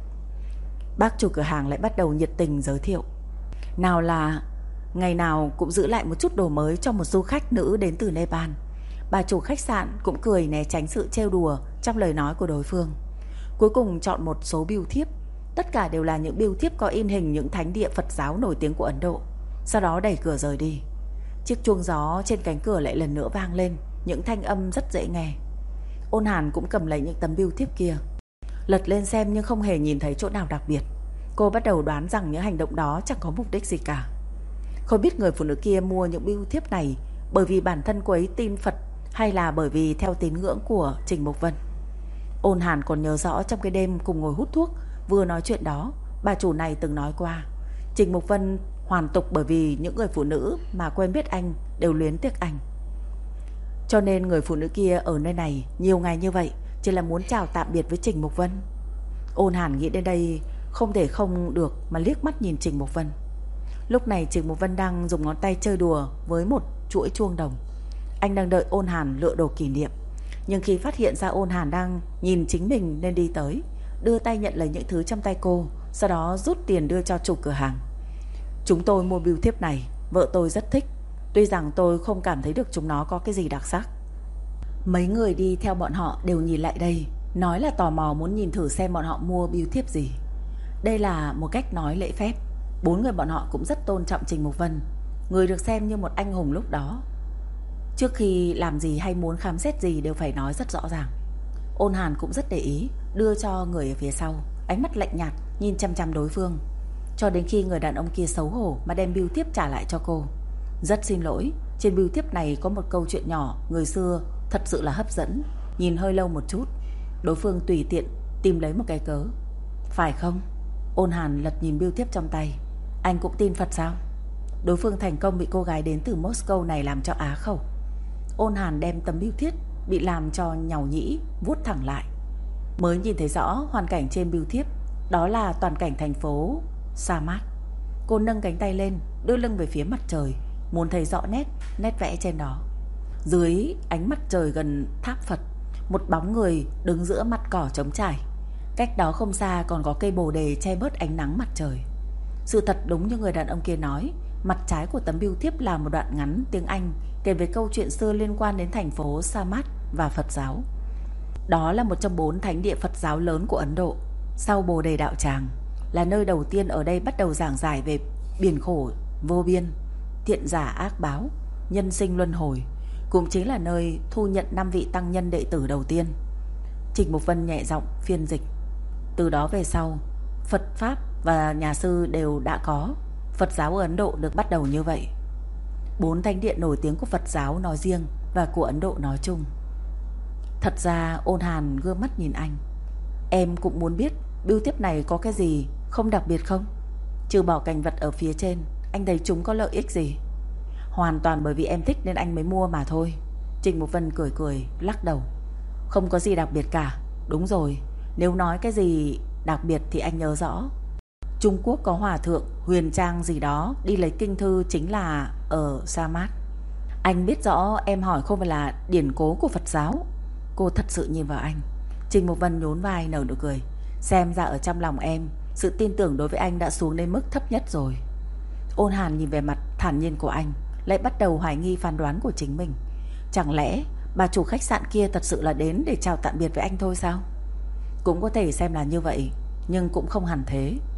Bác chủ cửa hàng lại bắt đầu nhiệt tình giới thiệu. Nào là ngày nào cũng giữ lại một chút đồ mới cho một du khách nữ đến từ Nepal. Bà chủ khách sạn cũng cười né tránh sự trêu đùa trong lời nói của đối phương. Cuối cùng chọn một số bưu thiếp, tất cả đều là những bưu thiếp có in hình những thánh địa Phật giáo nổi tiếng của Ấn Độ. Sau đó đẩy cửa rời đi. Chiếc chuông gió trên cánh cửa lại lần nữa vang lên, những thanh âm rất dễ nghe. Ôn Hàn cũng cầm lấy những tấm bưu thiếp kia, lật lên xem nhưng không hề nhìn thấy chỗ nào đặc biệt. Cô bắt đầu đoán rằng những hành động đó chẳng có mục đích gì cả. Không biết người phụ nữ kia mua những bưu thiếp này bởi vì bản thân cô ấy tin Phật hay là bởi vì theo tín ngưỡng của Trình Mục Vân. Ôn Hàn còn nhớ rõ trong cái đêm cùng ngồi hút thuốc vừa nói chuyện đó, bà chủ này từng nói qua Trình Mục Vân hoàn tục bởi vì những người phụ nữ mà quen biết anh đều luyến tiếc anh. Cho nên người phụ nữ kia ở nơi này nhiều ngày như vậy chỉ là muốn chào tạm biệt với Trình Mục Vân. Ôn Hàn nghĩ đến đây không thể không được mà liếc mắt nhìn Trình Mục Vân. Lúc này Trình Mục Vân đang dùng ngón tay chơi đùa với một chuỗi chuông đồng. Anh đang đợi Ôn Hàn lựa đồ kỷ niệm, nhưng khi phát hiện ra Ôn Hàn đang nhìn chính mình nên đi tới, đưa tay nhận lấy những thứ trong tay cô, sau đó rút tiền đưa cho chủ cửa hàng. Chúng tôi mua bưu thiếp này, vợ tôi rất thích, tuy rằng tôi không cảm thấy được chúng nó có cái gì đặc sắc. Mấy người đi theo bọn họ đều nhìn lại đây, nói là tò mò muốn nhìn thử xem bọn họ mua bưu thiếp gì. Đây là một cách nói lễ phép. Bốn người bọn họ cũng rất tôn trọng Trình Mục Vân, người được xem như một anh hùng lúc đó. Trước khi làm gì hay muốn khám xét gì đều phải nói rất rõ ràng. Ôn Hàn cũng rất để ý, đưa cho người ở phía sau, ánh mắt lạnh nhạt nhìn chăm chăm đối phương, cho đến khi người đàn ông kia xấu hổ mà đem bưu thiếp trả lại cho cô. Rất xin lỗi, trên bưu thiếp này có một câu chuyện nhỏ người xưa thật sự là hấp dẫn, nhìn hơi lâu một chút. Đối phương tùy tiện tìm lấy một cái cớ. Phải không? Ôn Hàn lật nhìn bưu thiếp trong tay. Anh cũng tin Phật sao? Đối phương thành công bị cô gái đến từ Moscow này làm cho á khẩu. Ôn Hàn đem tấm bưu thiếp bị làm cho nhàu nhĩ vuốt thẳng lại, mới nhìn thấy rõ hoàn cảnh trên bưu thiếp. Đó là toàn cảnh thành phố Samat. Cô nâng cánh tay lên, đưa lưng về phía mặt trời, muốn thấy rõ nét vẽ trên đó. Dưới ánh mặt trời gần tháp Phật, một bóng người đứng giữa mặt cỏ trống trải. Cách đó không xa còn có cây bồ đề che bớt ánh nắng mặt trời. Sự thật đúng như người đàn ông kia nói, mặt trái của tấm bưu thiếp là một đoạn ngắn tiếng Anh kể về câu chuyện xưa liên quan đến thành phố Samat và Phật giáo. Đó là một trong 4 thánh địa Phật giáo lớn của Ấn Độ, sau Bồ Đề Đạo Tràng, là nơi đầu tiên ở đây bắt đầu giảng giải về biển khổ vô biên, thiện giả ác báo, nhân sinh luân hồi, cũng chính là nơi thu nhận 5 vị tăng nhân đệ tử đầu tiên. Trình Mục Vân nhẹ giọng phiên dịch. Từ đó về sau, Phật Pháp và nhà sư đều đã có. Phật giáo ở Ấn Độ được bắt đầu như vậy. 4 thánh địa nổi tiếng của Phật giáo nói riêng và của Ấn Độ nói chung. Thật ra Ôn Hàn gương mắt nhìn anh. Em cũng muốn biết bưu thiếp này có cái gì không đặc biệt không? Trừ bỏ cảnh vật ở phía trên, anh thấy chúng có lợi ích gì? Hoàn toàn bởi vì em thích nên anh mới mua mà thôi. Trình Mục Vân cười cười lắc đầu. Không có gì đặc biệt cả. Đúng rồi, nếu nói cái gì đặc biệt thì anh nhớ rõ. Trung Quốc có hòa thượng Huyền Trang gì đó đi lấy kinh thư chính là ở Samat. Anh biết rõ em hỏi không phải là điển cố của Phật giáo. Cô thật sự nhìn vào anh. Trình Mục Vân nhún vai nở nụ cười. Xem ra ở trong lòng em, sự tin tưởng đối với anh đã xuống đến mức thấp nhất rồi. Ôn Hàn nhìn về mặt thản nhiên của anh, lại bắt đầu hoài nghi phán đoán của chính mình. Chẳng lẽ bà chủ khách sạn kia thật sự là đến để chào tạm biệt với anh thôi sao? Cũng có thể xem là như vậy, nhưng cũng không hẳn thế.